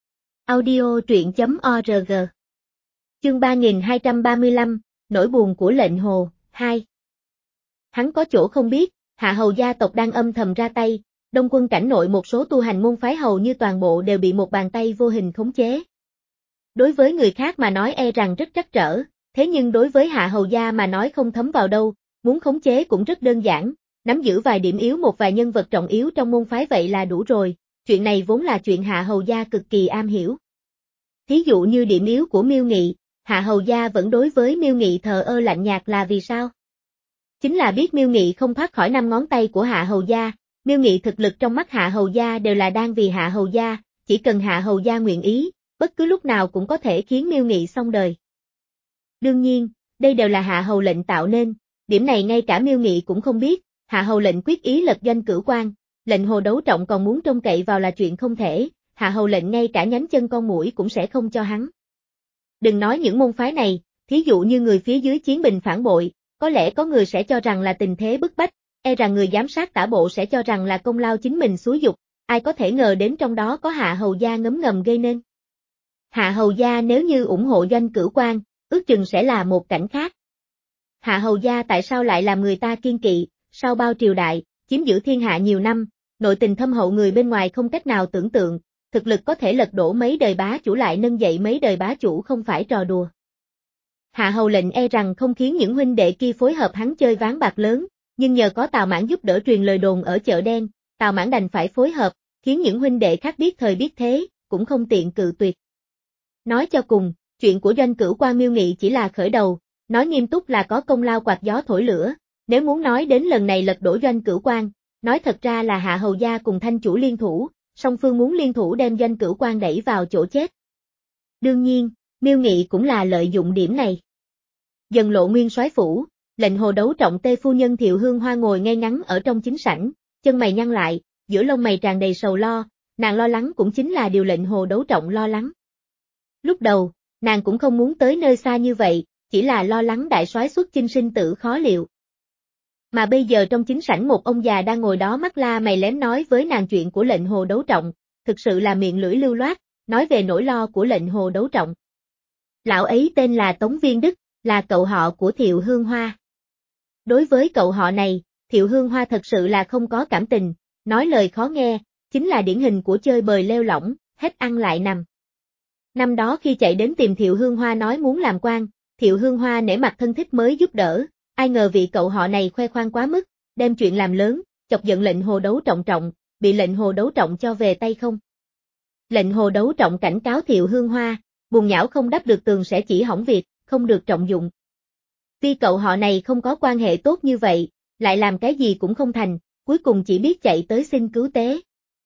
Audio truyện chấm org Chương ba nghìn hai trăm ba mươi lăm, nỗi buồn của lệnh Hồ, hai. Hắn có chỗ không biết, Hạ Hầu gia tộc đang âm thầm ra tay, Đông quân cảnh nội một số tu hành môn phái hầu như toàn bộ đều bị một bàn tay vô hình khống chế. Đối với người khác mà nói e rằng rất trắc trở, thế nhưng đối với Hạ Hầu gia mà nói không thấm vào đâu, muốn khống chế cũng rất đơn giản, nắm giữ vài điểm yếu một vài nhân vật trọng yếu trong môn phái vậy là đủ rồi, chuyện này vốn là chuyện Hạ Hầu gia cực kỳ am hiểu. Thí dụ như điểm yếu của Miêu Nghị, Hạ Hầu gia vẫn đối với Miêu Nghị thờ ơ lạnh nhạt là vì sao? Chính là biết Miêu Nghị không thoát khỏi năm ngón tay của Hạ Hầu gia, Miêu Nghị thực lực trong mắt Hạ Hầu gia đều là đang vì Hạ Hầu gia, chỉ cần Hạ Hầu gia nguyện ý, bất cứ lúc nào cũng có thể khiến Miêu Nghị xong đời. Đương nhiên, đây đều là Hạ Hầu lệnh tạo nên, điểm này ngay cả Miêu Nghị cũng không biết, Hạ Hầu lệnh quyết ý lật Doanh Cửu Quan, lệnh Hồ Đấu Trọng còn muốn trông cậy vào là chuyện không thể, Hạ Hầu lệnh ngay cả nhánh chân con muỗi cũng sẽ không cho hắn. Đừng nói những môn phái này, thí dụ như người phía dưới chiến bình phản bội, có lẽ có người sẽ cho rằng là tình thế bức bách, e rằng người giám sát tả bộ sẽ cho rằng là công lao chính mình xúi dục, ai có thể ngờ đến trong đó có Hạ Hầu gia ngấm ngầm gây nên. Hạ hầu gia nếu như ủng hộ Doanh Cửu Quan, ước chừng sẽ là một cảnh khác. Hạ hầu gia tại sao lại làm người ta kiên kỵ, sau bao triều đại, chiếm giữ thiên hạ nhiều năm, nội tình thâm hậu người bên ngoài không cách nào tưởng tượng, thực lực có thể lật đổ mấy đời bá chủ lại nâng dậy mấy đời bá chủ không phải trò đùa. Hạ hầu lệnh e rằng không khiến những huynh đệ kia phối hợp hắn chơi ván bạc lớn, nhưng nhờ có Tào Mãn giúp đỡ truyền lời đồn ở chợ đen, Tào Mãn đành phải phối hợp, khiến những huynh đệ khác biết thời biết thế, cũng không tiện cự tuyệt. Nói cho cùng, chuyện của Doanh Cửu Quan miêu nghị chỉ là khởi đầu, nói nghiêm túc là có công lao quạt gió thổi lửa, nếu muốn nói đến lần này lật đổ Doanh Cửu Quan, nói thật ra là Hạ hầu gia cùng Thanh chủ liên thủ, song phương muốn liên thủ đem Doanh Cửu Quan đẩy vào chỗ chết. Đương nhiên, miêu nghị cũng là lợi dụng điểm này. Dần Lộ nguyên soái phủ, lệnh hồ đấu trọng tê phu nhân Thiệu Hương Hoa ngồi ngay ngắn ở trong chính sảnh, chân mày nhăn lại, giữa lông mày tràn đầy sầu lo, nàng lo lắng cũng chính là điều lệnh hồ đấu trọng lo lắng. Lúc đầu, nàng cũng không muốn tới nơi xa như vậy, chỉ là lo lắng đại soái xuất chinh sinh tử khó liệu. Mà bây giờ trong chính sảnh một ông già đang ngồi đó mắt la mày lém nói với nàng chuyện của lệnh hồ đấu trọng, thực sự là miệng lưỡi lưu loát, nói về nỗi lo của lệnh hồ đấu trọng. Lão ấy tên là Tống Viên Đức, là cậu họ của Thiệu Hương Hoa. Đối với cậu họ này, Thiệu Hương Hoa thật sự là không có cảm tình, nói lời khó nghe, chính là điển hình của chơi bời lêu lỏng, hết ăn lại nằm. Năm đó khi chạy đến tìm Thiệu Hương Hoa nói muốn làm quan, Thiệu Hương Hoa nể mặt thân thích mới giúp đỡ, ai ngờ vị cậu họ này khoe khoang quá mức, đem chuyện làm lớn, chọc giận lệnh hồ đấu trọng trọng, bị lệnh hồ đấu trọng cho về tay không. Lệnh hồ đấu trọng cảnh cáo Thiệu Hương Hoa, bùn nhão không đắp được tường sẽ chỉ hỏng việc, không được trọng dụng. Tuy cậu họ này không có quan hệ tốt như vậy, lại làm cái gì cũng không thành, cuối cùng chỉ biết chạy tới xin cứu tế.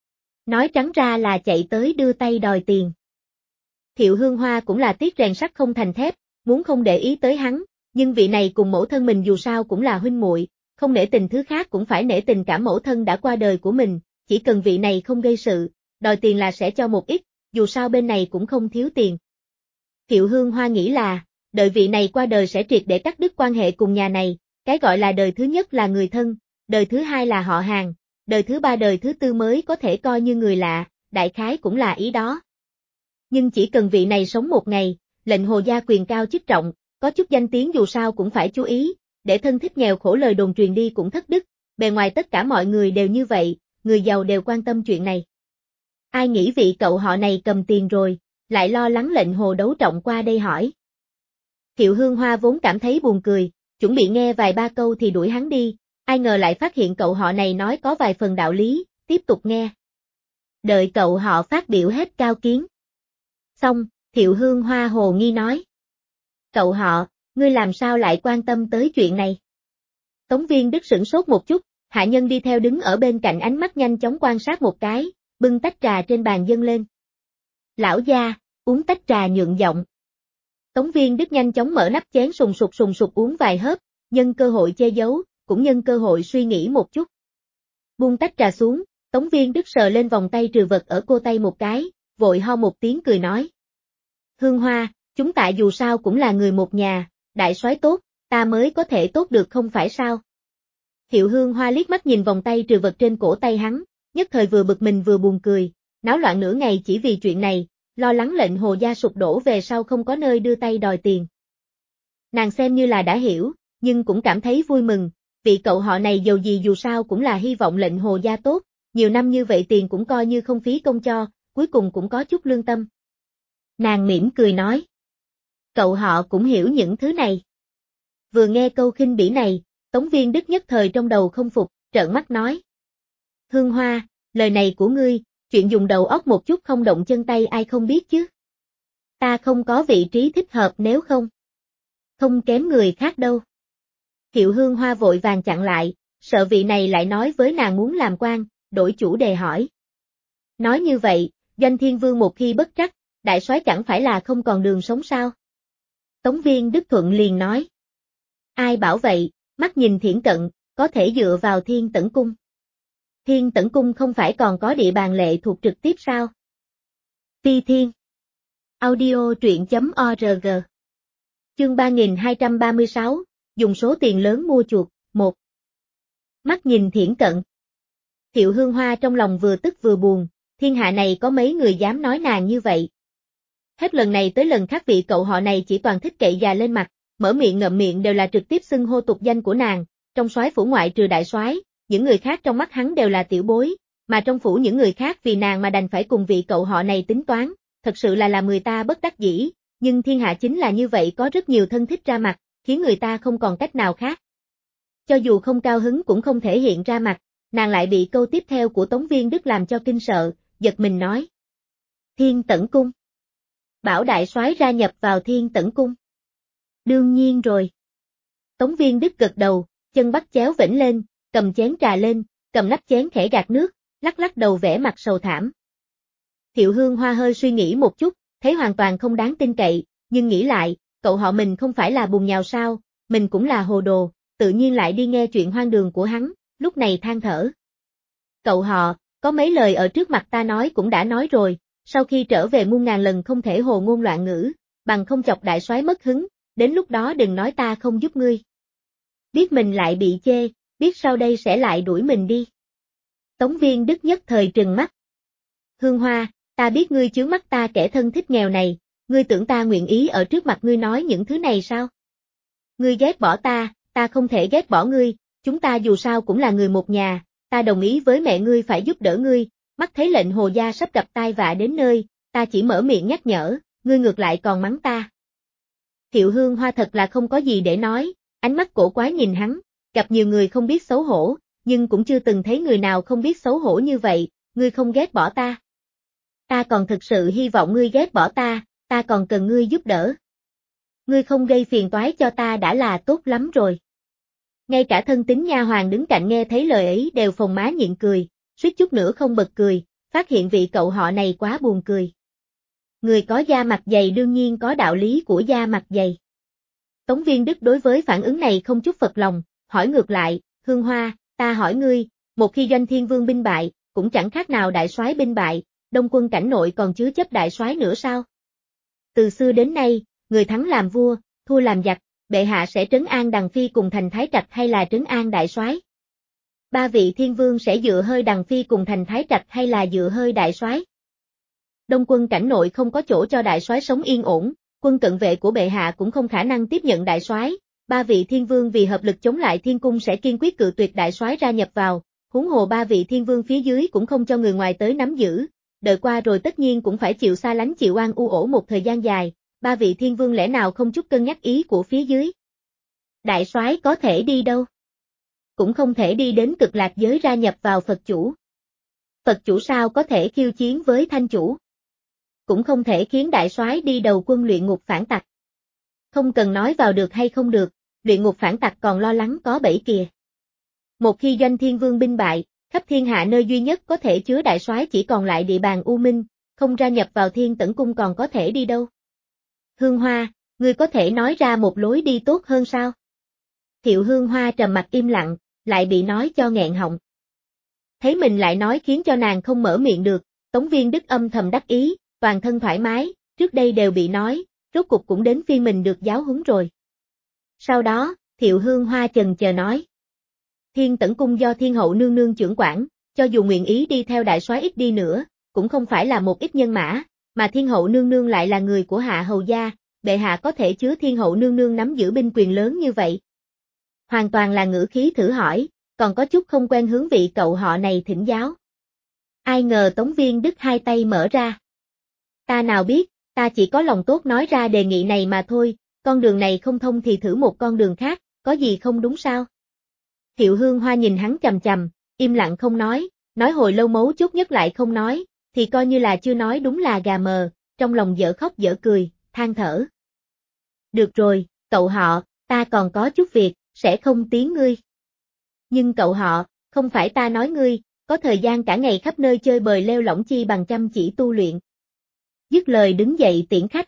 Nói trắng ra là chạy tới đưa tay đòi tiền. Thiệu Hương Hoa cũng là tiếc rèn sắt không thành thép, muốn không để ý tới hắn, nhưng vị này cùng mẫu thân mình dù sao cũng là huynh muội, không nể tình thứ khác cũng phải nể tình cảm mẫu thân đã qua đời của mình, chỉ cần vị này không gây sự, đòi tiền là sẽ cho một ít, dù sao bên này cũng không thiếu tiền. Thiệu Hương Hoa nghĩ là, đợi vị này qua đời sẽ triệt để cắt đứt quan hệ cùng nhà này, cái gọi là đời thứ nhất là người thân, đời thứ hai là họ hàng, đời thứ ba đời thứ tư mới có thể coi như người lạ, đại khái cũng là ý đó. Nhưng chỉ cần vị này sống một ngày, lệnh hồ gia quyền cao chức trọng, có chút danh tiếng dù sao cũng phải chú ý, để thân thích nghèo khổ lời đồn truyền đi cũng thất đức, bề ngoài tất cả mọi người đều như vậy, người giàu đều quan tâm chuyện này. Ai nghĩ vị cậu họ này cầm tiền rồi, lại lo lắng lệnh hồ đấu trọng qua đây hỏi. Thiệu Hương Hoa vốn cảm thấy buồn cười, chuẩn bị nghe vài ba câu thì đuổi hắn đi, ai ngờ lại phát hiện cậu họ này nói có vài phần đạo lý, tiếp tục nghe. Đợi cậu họ phát biểu hết cao kiến. Xong, Thiệu Hương Hoa hồ nghi nói. Cậu họ, ngươi làm sao lại quan tâm tới chuyện này? Tống Viên Đức sửng sốt một chút, hạ nhân đi theo đứng ở bên cạnh ánh mắt nhanh chóng quan sát một cái, bưng tách trà trên bàn dâng lên. Lão gia, uống tách trà nhượng giọng. Tống Viên Đức nhanh chóng mở nắp chén sùng sục sùng sục uống vài hớp, nhân cơ hội che giấu, cũng nhân cơ hội suy nghĩ một chút. Buông tách trà xuống, Tống Viên Đức sờ lên vòng tay trừ vật ở cô tay một cái, vội ho một tiếng cười nói. Hương Hoa, chúng ta dù sao cũng là người một nhà, đại soái tốt, ta mới có thể tốt được không phải sao? Thiệu Hương Hoa liếc mắt nhìn vòng tay trừ vật trên cổ tay hắn, nhất thời vừa bực mình vừa buồn cười, náo loạn nửa ngày chỉ vì chuyện này, lo lắng lệnh hồ gia sụp đổ về sau không có nơi đưa tay đòi tiền. Nàng xem như là đã hiểu, nhưng cũng cảm thấy vui mừng, vị cậu họ này dầu gì dù sao cũng là hy vọng lệnh hồ gia tốt, nhiều năm như vậy tiền cũng coi như không phí công cho, cuối cùng cũng có chút lương tâm. Nàng mỉm cười nói. Cậu họ cũng hiểu những thứ này. Vừa nghe câu khinh bỉ này, Tống Viên Đức nhất thời trong đầu không phục, trợn mắt nói. Hương Hoa, lời này của ngươi, chuyện dùng đầu óc một chút không động chân tay ai không biết chứ. Ta không có vị trí thích hợp nếu không. Không kém người khác đâu. Thiệu Hương Hoa vội vàng chặn lại, sợ vị này lại nói với nàng muốn làm quan, đổi chủ đề hỏi. Nói như vậy, Doanh Thiên Vương một khi bất trắc, đại soái chẳng phải là không còn đường sống sao? Tống Viên Đức Thuận liền nói. Ai bảo vậy, mắt nhìn thiển cận, có thể dựa vào Thiên Tẩn Cung. Thiên Tẩn Cung không phải còn có địa bàn lệ thuộc trực tiếp sao? Phi Thiên. Audio truyện chấm org. Chương ba nghìn hai trăm ba mươi sáu, dùng số tiền lớn mua chuộc, một. Mắt nhìn thiển cận. Thiệu Hương Hoa trong lòng vừa tức vừa buồn, thiên hạ này có mấy người dám nói nàng như vậy. Hết lần này tới lần khác vị cậu họ này chỉ toàn thích cậy già lên mặt, mở miệng ngậm miệng đều là trực tiếp xưng hô tục danh của nàng, trong soái phủ ngoại trừ đại soái, những người khác trong mắt hắn đều là tiểu bối, mà trong phủ những người khác vì nàng mà đành phải cùng vị cậu họ này tính toán, thật sự là làm người ta bất đắc dĩ, nhưng thiên hạ chính là như vậy, có rất nhiều thân thích ra mặt, khiến người ta không còn cách nào khác. Cho dù không cao hứng cũng không thể hiện ra mặt, nàng lại bị câu tiếp theo của Tống Viên Đức làm cho kinh sợ, giật mình nói. Thiên Tẩn Cung. Bảo đại soái ra nhập vào Thiên Tẩn Cung. Đương nhiên rồi. Tống Viên Đức gật đầu, chân bắt chéo vểnh lên, cầm chén trà lên, cầm nắp chén khẽ gạt nước, lắc lắc đầu vẻ mặt sầu thảm. Thiệu Hương Hoa hơi suy nghĩ một chút, thấy hoàn toàn không đáng tin cậy, nhưng nghĩ lại, cậu họ mình không phải là bùn nhào sao, mình cũng là hồ đồ, tự nhiên lại đi nghe chuyện hoang đường của hắn, lúc này than thở. Cậu họ, có mấy lời ở trước mặt ta nói cũng đã nói rồi, sau khi trở về muôn ngàn lần không thể hồ ngôn loạn ngữ, bằng không chọc đại soái mất hứng, đến lúc đó đừng nói ta không giúp ngươi. Biết mình lại bị chê, biết sau đây sẽ lại đuổi mình đi. Tống Viên Đức nhất thời trừng mắt. Hương Hoa, ta biết ngươi chướng mắt ta kẻ thân thích nghèo này, ngươi tưởng ta nguyện ý ở trước mặt ngươi nói những thứ này sao? Ngươi ghét bỏ ta, ta không thể ghét bỏ ngươi, chúng ta dù sao cũng là người một nhà, ta đồng ý với mẹ ngươi phải giúp đỡ ngươi, mắt thấy lệnh Hồ gia sắp gặp tai vạ đến nơi, ta chỉ mở miệng nhắc nhở, ngươi ngược lại còn mắng ta. Thiệu Hương Hoa thật là không có gì để nói, ánh mắt cổ quái nhìn hắn, gặp nhiều người không biết xấu hổ, nhưng cũng chưa từng thấy người nào không biết xấu hổ như vậy, ngươi không ghét bỏ ta. Ta còn thực sự hy vọng ngươi ghét bỏ ta, ta còn cần ngươi giúp đỡ. Ngươi không gây phiền toái cho ta đã là tốt lắm rồi. Ngay cả thân tín nha hoàn đứng cạnh nghe thấy lời ấy đều phồng má nhịn cười, suýt chút nữa không bật cười, phát hiện vị cậu họ này quá buồn cười. Người có da mặt dày đương nhiên có đạo lý của da mặt dày. Tống Viên Đức đối với phản ứng này không chút phật lòng, hỏi ngược lại, Hương Hoa, ta hỏi ngươi, một khi Doanh Thiên Vương binh bại, cũng chẳng khác nào đại soái binh bại, Đông quân cảnh nội còn chứa chấp đại soái nữa sao? Từ xưa đến nay, người thắng làm vua, thua làm giặc, bệ hạ sẽ trấn an Đằng Phi cùng thành Thái Trạch hay là trấn an đại soái? Ba vị thiên vương sẽ dựa hơi Đằng Phi cùng thành Thái Trạch hay là dựa hơi đại soái? Đông quân cảnh nội không có chỗ cho đại soái sống yên ổn, quân cận vệ của bệ hạ cũng không khả năng tiếp nhận đại soái, ba vị thiên vương vì hợp lực chống lại thiên cung sẽ kiên quyết cự tuyệt đại soái ra nhập vào, huống hồ ba vị thiên vương phía dưới cũng không cho người ngoài tới nắm giữ, đợi qua rồi tất nhiên cũng phải chịu xa lánh chịu oan u ổ một thời gian dài, ba vị thiên vương lẽ nào không chút cân nhắc ý của phía dưới? Đại soái có thể đi đâu? Cũng không thể đi đến Cực Lạc giới ra nhập vào Phật chủ. Phật chủ sao có thể khiêu chiến với Thanh chủ? Cũng không thể khiến đại soái đi đầu quân luyện ngục phản tặc. Không cần nói vào được hay không được, luyện ngục phản tặc còn lo lắng có bẫy kìa. Một khi Doanh Thiên Vương binh bại, khắp thiên hạ nơi duy nhất có thể chứa đại soái chỉ còn lại địa bàn U Minh, không ra nhập vào Thiên Tẩn Cung còn có thể đi đâu? Hương Hoa, ngươi có thể nói ra một lối đi tốt hơn sao? Thiệu Hương Hoa trầm mặt im lặng, lại bị nói cho nghẹn họng. Thấy mình lại nói khiến cho nàng không mở miệng được, Tống Viên Đức âm thầm đắc ý, toàn thân thoải mái, trước đây đều bị nói, rốt cục cũng đến phiên mình được giáo huấn rồi. Sau đó, Thiệu Hương Hoa chần chờ nói. Thiên Tẩn Cung do Thiên Hậu nương nương trưởng quản, cho dù nguyện ý đi theo đại soái ít đi nữa, cũng không phải là một ít nhân mã, mà Thiên Hậu nương nương lại là người của Hạ Hầu gia, bệ hạ có thể chứa Thiên Hậu nương nương nắm giữ binh quyền lớn như vậy. Hoàn toàn là ngữ khí thử hỏi, còn có chút không quen hướng vị cậu họ này thỉnh giáo. Ai ngờ Tống Viên Đức hai tay mở ra. Ta nào biết, ta chỉ có lòng tốt nói ra đề nghị này mà thôi, con đường này không thông thì thử một con đường khác, có gì không đúng sao? Thiệu Hương Hoa nhìn hắn chằm chằm, im lặng không nói, nói hồi lâu mấu chốt nhất lại không nói, thì coi như là chưa nói đúng là gà mờ, trong lòng dở khóc dở cười, than thở. Được rồi, cậu họ, ta còn có chút việc, sẽ không tiếng ngươi. Nhưng cậu họ, không phải ta nói ngươi, có thời gian cả ngày khắp nơi chơi bời leo lỏng chi bằng chăm chỉ tu luyện. Dứt lời đứng dậy tiễn khách.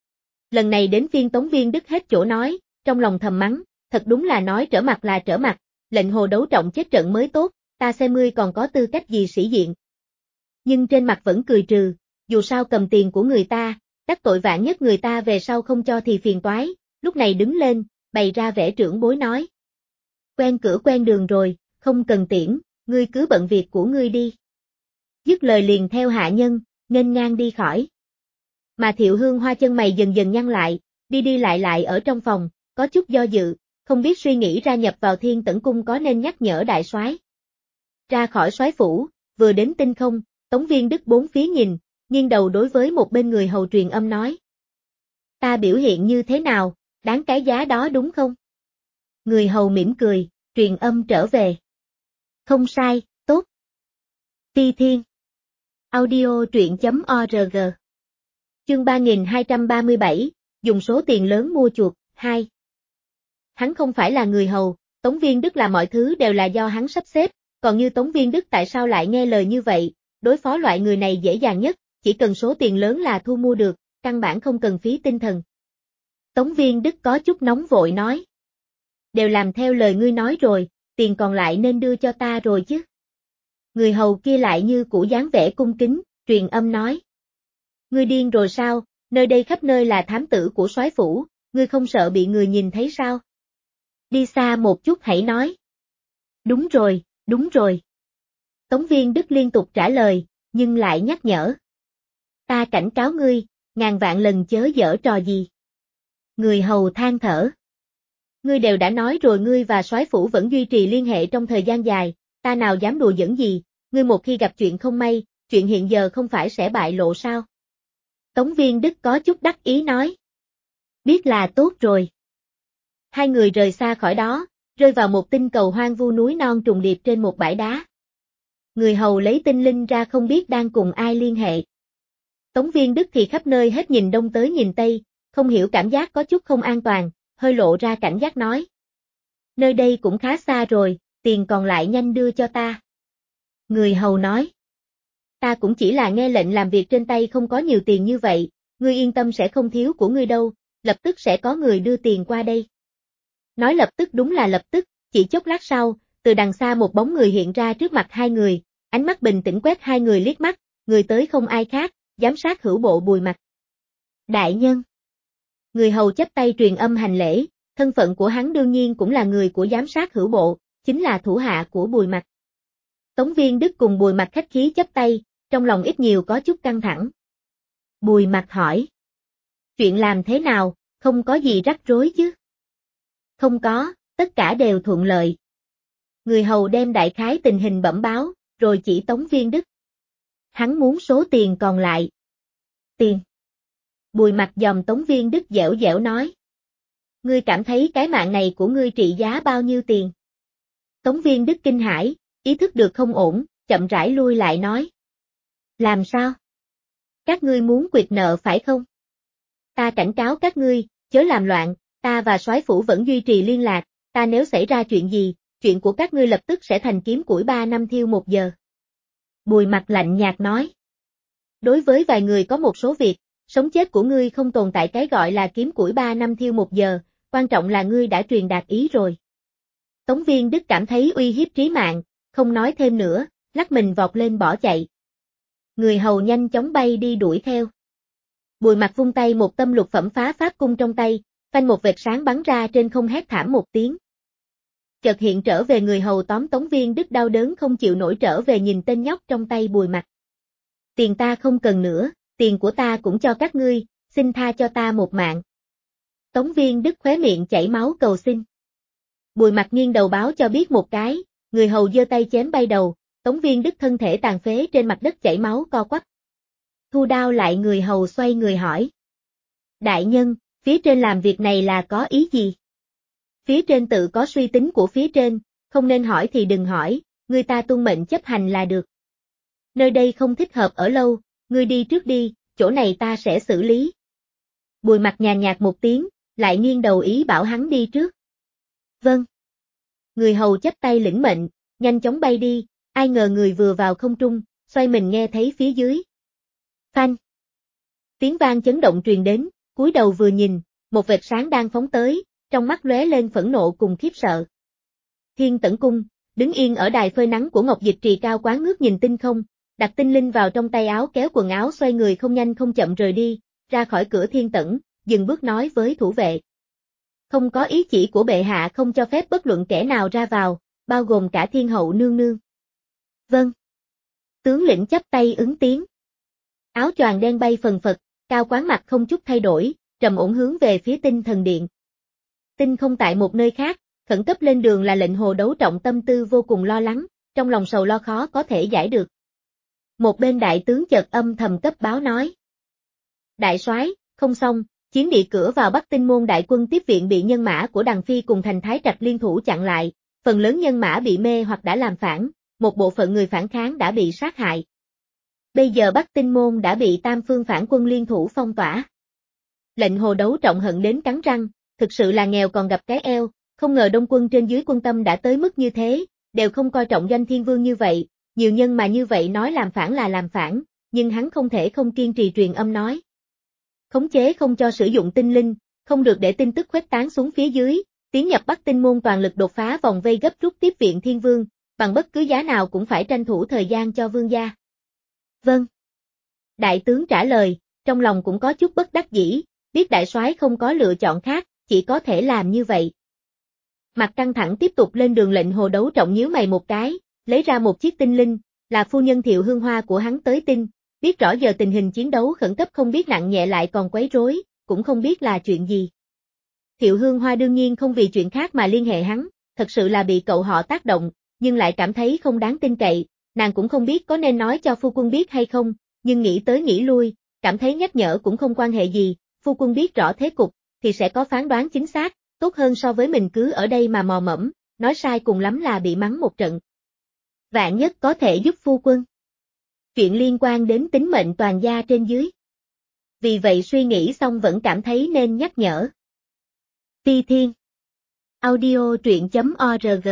Lần này đến phiên Tống Viên Đức hết chỗ nói, trong lòng thầm mắng, thật đúng là nói trở mặt là trở mặt, lệnh hồ đấu trọng chết trận mới tốt, ta xem ngươi còn có tư cách gì sĩ diện. Nhưng trên mặt vẫn cười trừ, dù sao cầm tiền của người ta, đắc tội vạn nhất người ta về sau không cho thì phiền toái, lúc này đứng lên, bày ra vẻ trưởng bối nói. Quen cửa quen đường rồi, không cần tiễn, ngươi cứ bận việc của ngươi đi. Dứt lời liền theo hạ nhân, nghênh ngang đi khỏi. Mà Thiệu Hương Hoa chân mày dần dần nhăn lại, đi đi lại lại ở trong phòng, có chút do dự, không biết suy nghĩ ra nhập vào Thiên Tẩn Cung có nên nhắc nhở đại soái. Ra khỏi soái phủ, vừa đến Tinh Không, Tống Viên Đức bốn phía nhìn, nghiêng đầu đối với một bên người hầu truyền âm nói. Ta biểu hiện như thế nào, đáng cái giá đó đúng không? Người hầu mỉm cười, truyền âm trở về. Không sai, tốt. Ti Thiên. Audio truyện.org. Chương ba nghìn hai trăm ba mươi bảy, dùng số tiền lớn mua chuộc, hai. Hắn không phải là người hầu, Tống Viên Đức là mọi thứ đều là do hắn sắp xếp, còn như Tống Viên Đức tại sao lại nghe lời như vậy, đối phó loại người này dễ dàng nhất, chỉ cần số tiền lớn là thu mua được, căn bản không cần phí tinh thần. Tống Viên Đức có chút nóng vội nói. Đều làm theo lời ngươi nói rồi, tiền còn lại nên đưa cho ta rồi chứ. Người hầu kia lại như cũ dáng vẻ cung kính, truyền âm nói. Ngươi điên rồi sao, nơi đây khắp nơi là thám tử của soái phủ, ngươi không sợ bị người nhìn thấy sao? Đi xa một chút hãy nói. Đúng rồi, đúng rồi. Tống Viên Đức liên tục trả lời, nhưng lại nhắc nhở. Ta cảnh cáo ngươi, ngàn vạn lần chớ giở trò gì. Người hầu than thở. Ngươi đều đã nói rồi ngươi và soái phủ vẫn duy trì liên hệ trong thời gian dài, ta nào dám đùa giỡn gì, ngươi một khi gặp chuyện không may, chuyện hiện giờ không phải sẽ bại lộ sao? Tống Viên Đức có chút đắc ý nói. Biết là tốt rồi. Hai người rời xa khỏi đó, rơi vào một tinh cầu hoang vu núi non trùng điệp trên một bãi đá. Người hầu lấy tinh linh ra không biết đang cùng ai liên hệ. Tống Viên Đức thì khắp nơi hết nhìn đông tới nhìn tây, không hiểu cảm giác có chút không an toàn, hơi lộ ra cảnh giác nói. Nơi đây cũng khá xa rồi, tiền còn lại nhanh đưa cho ta. Người hầu nói. Ta cũng chỉ là nghe lệnh làm việc trên tay không có nhiều tiền như vậy, ngươi yên tâm sẽ không thiếu của ngươi đâu, lập tức sẽ có người đưa tiền qua đây. Nói lập tức đúng là lập tức, chỉ chốc lát sau, từ đằng xa một bóng người hiện ra trước mặt hai người, ánh mắt bình tĩnh quét hai người liếc mắt, người tới không ai khác, giám sát hữu bộ Bùi Mặc. Đại nhân. Người hầu chắp tay truyền âm hành lễ, thân phận của hắn đương nhiên cũng là người của giám sát hữu bộ, chính là thủ hạ của Bùi Mặc. Tống Viên Đức cùng Bùi Mặc khách khí chắp tay, trong lòng ít nhiều có chút căng thẳng. Bùi Mặc hỏi. Chuyện làm thế nào, không có gì rắc rối chứ? Không có, tất cả đều thuận lợi. Người hầu đem đại khái tình hình bẩm báo, rồi chỉ Tống Viên Đức. Hắn muốn số tiền còn lại. Tiền. Bùi Mặc dòm Tống Viên Đức dẻo dẻo nói. Ngươi cảm thấy cái mạng này của ngươi trị giá bao nhiêu tiền? Tống Viên Đức kinh hãi, ý thức được không ổn, chậm rãi lui lại nói. Làm sao? Các ngươi muốn quyệt nợ phải không? Ta cảnh cáo các ngươi, chớ làm loạn, ta và soái phủ vẫn duy trì liên lạc, ta nếu xảy ra chuyện gì, chuyện của các ngươi lập tức sẽ thành kiếm củi ba năm thiêu một giờ. Bùi Mặc lạnh nhạt nói. Đối với vài người có một số việc, sống chết của ngươi không tồn tại cái gọi là kiếm củi ba năm thiêu một giờ, quan trọng là ngươi đã truyền đạt ý rồi. Tống Viên Đức cảm thấy uy hiếp trí mạng, không nói thêm nữa, lắc mình vọt lên bỏ chạy. Người hầu nhanh chóng bay đi đuổi theo. Bùi Mặc vung tay một tâm lục phẩm phá pháp cung trong tay, phanh một vệt sáng bắn ra trên không hét thảm một tiếng. Chợt hiện trở về người hầu tóm Tống Viên Đức đau đớn không chịu nổi trở về nhìn tên nhóc trong tay Bùi Mặc. Tiền ta không cần nữa, tiền của ta cũng cho các ngươi, xin tha cho ta một mạng. Tống Viên Đức khóe miệng chảy máu cầu xin. Bùi Mặc nghiêng đầu báo cho biết một cái, người hầu giơ tay chém bay đầu, Tống Viên Đức thân thể tàn phế trên mặt đất chảy máu co quắp. Thu đao lại người hầu xoay người hỏi. Đại nhân, phía trên làm việc này là có ý gì? Phía trên tự có suy tính của phía trên, không nên hỏi thì đừng hỏi, người ta tuân mệnh chấp hành là được. Nơi đây không thích hợp ở lâu, ngươi đi trước đi, chỗ này ta sẽ xử lý. Bùi Mặc nhàn nhạt một tiếng, lại nghiêng đầu ý bảo hắn đi trước. Vâng. Người hầu chắp tay lĩnh mệnh, nhanh chóng bay đi, ai ngờ người vừa vào không trung, xoay mình nghe thấy phía dưới. Phanh. Tiếng vang chấn động truyền đến, cúi đầu vừa nhìn, một vệt sáng đang phóng tới, trong mắt lóe lên phẫn nộ cùng khiếp sợ. Thiên Tẩn Cung, đứng yên ở đài phơi nắng của Ngọc Dịch Trì cao quán ngước nhìn tinh không, đặt tinh linh vào trong tay áo kéo quần áo xoay người không nhanh không chậm rời đi, ra khỏi cửa Thiên Tẩn, dừng bước nói với thủ vệ. Không có ý chỉ của bệ hạ không cho phép bất luận kẻ nào ra vào, bao gồm cả Thiên Hậu nương nương. Vâng. Tướng lĩnh chắp tay ứng tiếng. Áo choàng đen bay phần phật, Cao Quán mặt không chút thay đổi, trầm ổn hướng về phía Tinh Thần Điện. Tinh không tại một nơi khác, khẩn cấp lên đường là lệnh Hồ Đấu Trọng tâm tư vô cùng lo lắng, trong lòng sầu lo khó có thể giải được. Một bên đại tướng chợt âm thầm cấp báo nói. Đại soái, không xong, chiến địa cửa vào Bắc Tinh môn đại quân tiếp viện bị nhân mã của Đằng Phi cùng Thành Thái Trạch liên thủ chặn lại, phần lớn nhân mã bị mê hoặc đã làm phản, một bộ phận người phản kháng đã bị sát hại. Bây giờ Bắc Tinh môn đã bị tam phương phản quân liên thủ phong tỏa. Lệnh Hồ Đấu Trọng hận đến cắn răng, thực sự là nghèo còn gặp cái eo, không ngờ Đông quân trên dưới quân tâm đã tới mức như thế, đều không coi trọng Doanh Thiên Vương như vậy, nhiều nhân mà như vậy nói làm phản là làm phản, nhưng hắn không thể không kiên trì truyền âm nói. Khống chế không cho sử dụng tinh linh, không được để tin tức khuếch tán xuống phía dưới, tiến nhập Bắc Tinh môn toàn lực đột phá vòng vây gấp rút tiếp viện Thiên Vương, bằng bất cứ giá nào cũng phải tranh thủ thời gian cho vương gia. Vâng. Đại tướng trả lời, trong lòng cũng có chút bất đắc dĩ, biết đại soái không có lựa chọn khác, chỉ có thể làm như vậy. Mặt căng thẳng tiếp tục lên đường. Lệnh Hồ Đấu Trọng nhíu mày một cái, lấy ra một chiếc tinh linh, là phu nhân Thiệu Hương Hoa của hắn tới tin, biết rõ giờ tình hình chiến đấu khẩn cấp không biết nặng nhẹ lại còn quấy rối, cũng không biết là chuyện gì. Thiệu Hương Hoa đương nhiên không vì chuyện khác mà liên hệ hắn, thật sự là bị cậu họ tác động, nhưng lại cảm thấy không đáng tin cậy, nàng cũng không biết có nên nói cho phu quân biết hay không, nhưng nghĩ tới nghĩ lui, cảm thấy nhắc nhở cũng không quan hệ gì, phu quân biết rõ thế cục, thì sẽ có phán đoán chính xác, tốt hơn so với mình cứ ở đây mà mò mẫm, nói sai cùng lắm là bị mắng một trận. Vạn nhất có thể giúp phu quân. Chuyện liên quan đến tính mệnh toàn gia trên dưới. Vì vậy suy nghĩ xong vẫn cảm thấy nên nhắc nhở. Ti Thiên. Audio truyện.org.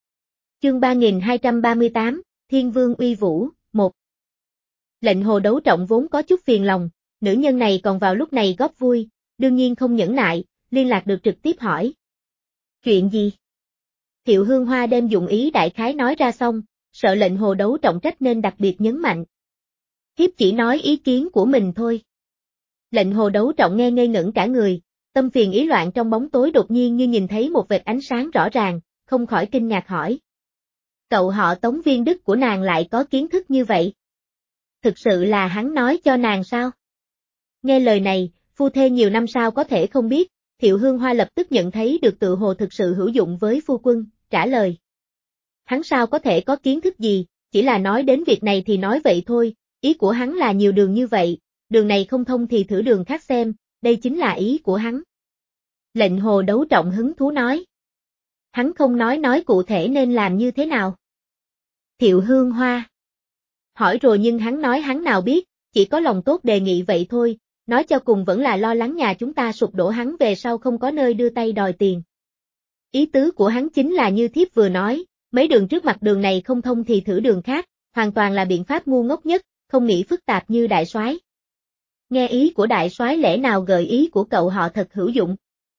Chương ba nghìn hai trăm ba mươi tám, Thiên Vương uy vũ, một. Lệnh Hồ Đấu Trọng vốn có chút phiền lòng, nữ nhân này còn vào lúc này góp vui, đương nhiên không nhẫn nại, liên lạc được trực tiếp hỏi. Chuyện gì? Thiệu Hương Hoa đem dụng ý đại khái nói ra xong, sợ lệnh Hồ Đấu Trọng trách nên đặc biệt nhấn mạnh. Thiếp chỉ nói ý kiến của mình thôi. Lệnh Hồ Đấu Trọng nghe ngây ngẩn cả người, tâm phiền ý loạn trong bóng tối đột nhiên như nhìn thấy một vệt ánh sáng rõ ràng, không khỏi kinh ngạc hỏi. Cậu họ Tống Viên Đức của nàng lại có kiến thức như vậy? Thực sự là hắn nói cho nàng sao? Nghe lời này, phu thê nhiều năm sau có thể không biết, Thiệu Hương Hoa lập tức nhận thấy được tự hồ thực sự hữu dụng với phu quân, trả lời. Hắn sao có thể có kiến thức gì, chỉ là nói đến việc này thì nói vậy thôi, ý của hắn là nhiều đường như vậy, đường này không thông thì thử đường khác xem, đây chính là ý của hắn. Lệnh Hồ Đấu Trọng hứng thú nói. Hắn không nói nói cụ thể nên làm như thế nào. Thiệu Hương Hoa. Hỏi rồi nhưng hắn nói hắn nào biết, chỉ có lòng tốt đề nghị vậy thôi, nói cho cùng vẫn là lo lắng nhà chúng ta sụp đổ hắn về sau không có nơi đưa tay đòi tiền. Ý tứ của hắn chính là như thiếp vừa nói, mấy đường trước mặt đường này không thông thì thử đường khác, hoàn toàn là biện pháp ngu ngốc nhất, không nghĩ phức tạp như đại soái. Nghe ý của đại soái lẽ nào gợi ý của cậu họ thật hữu dụng.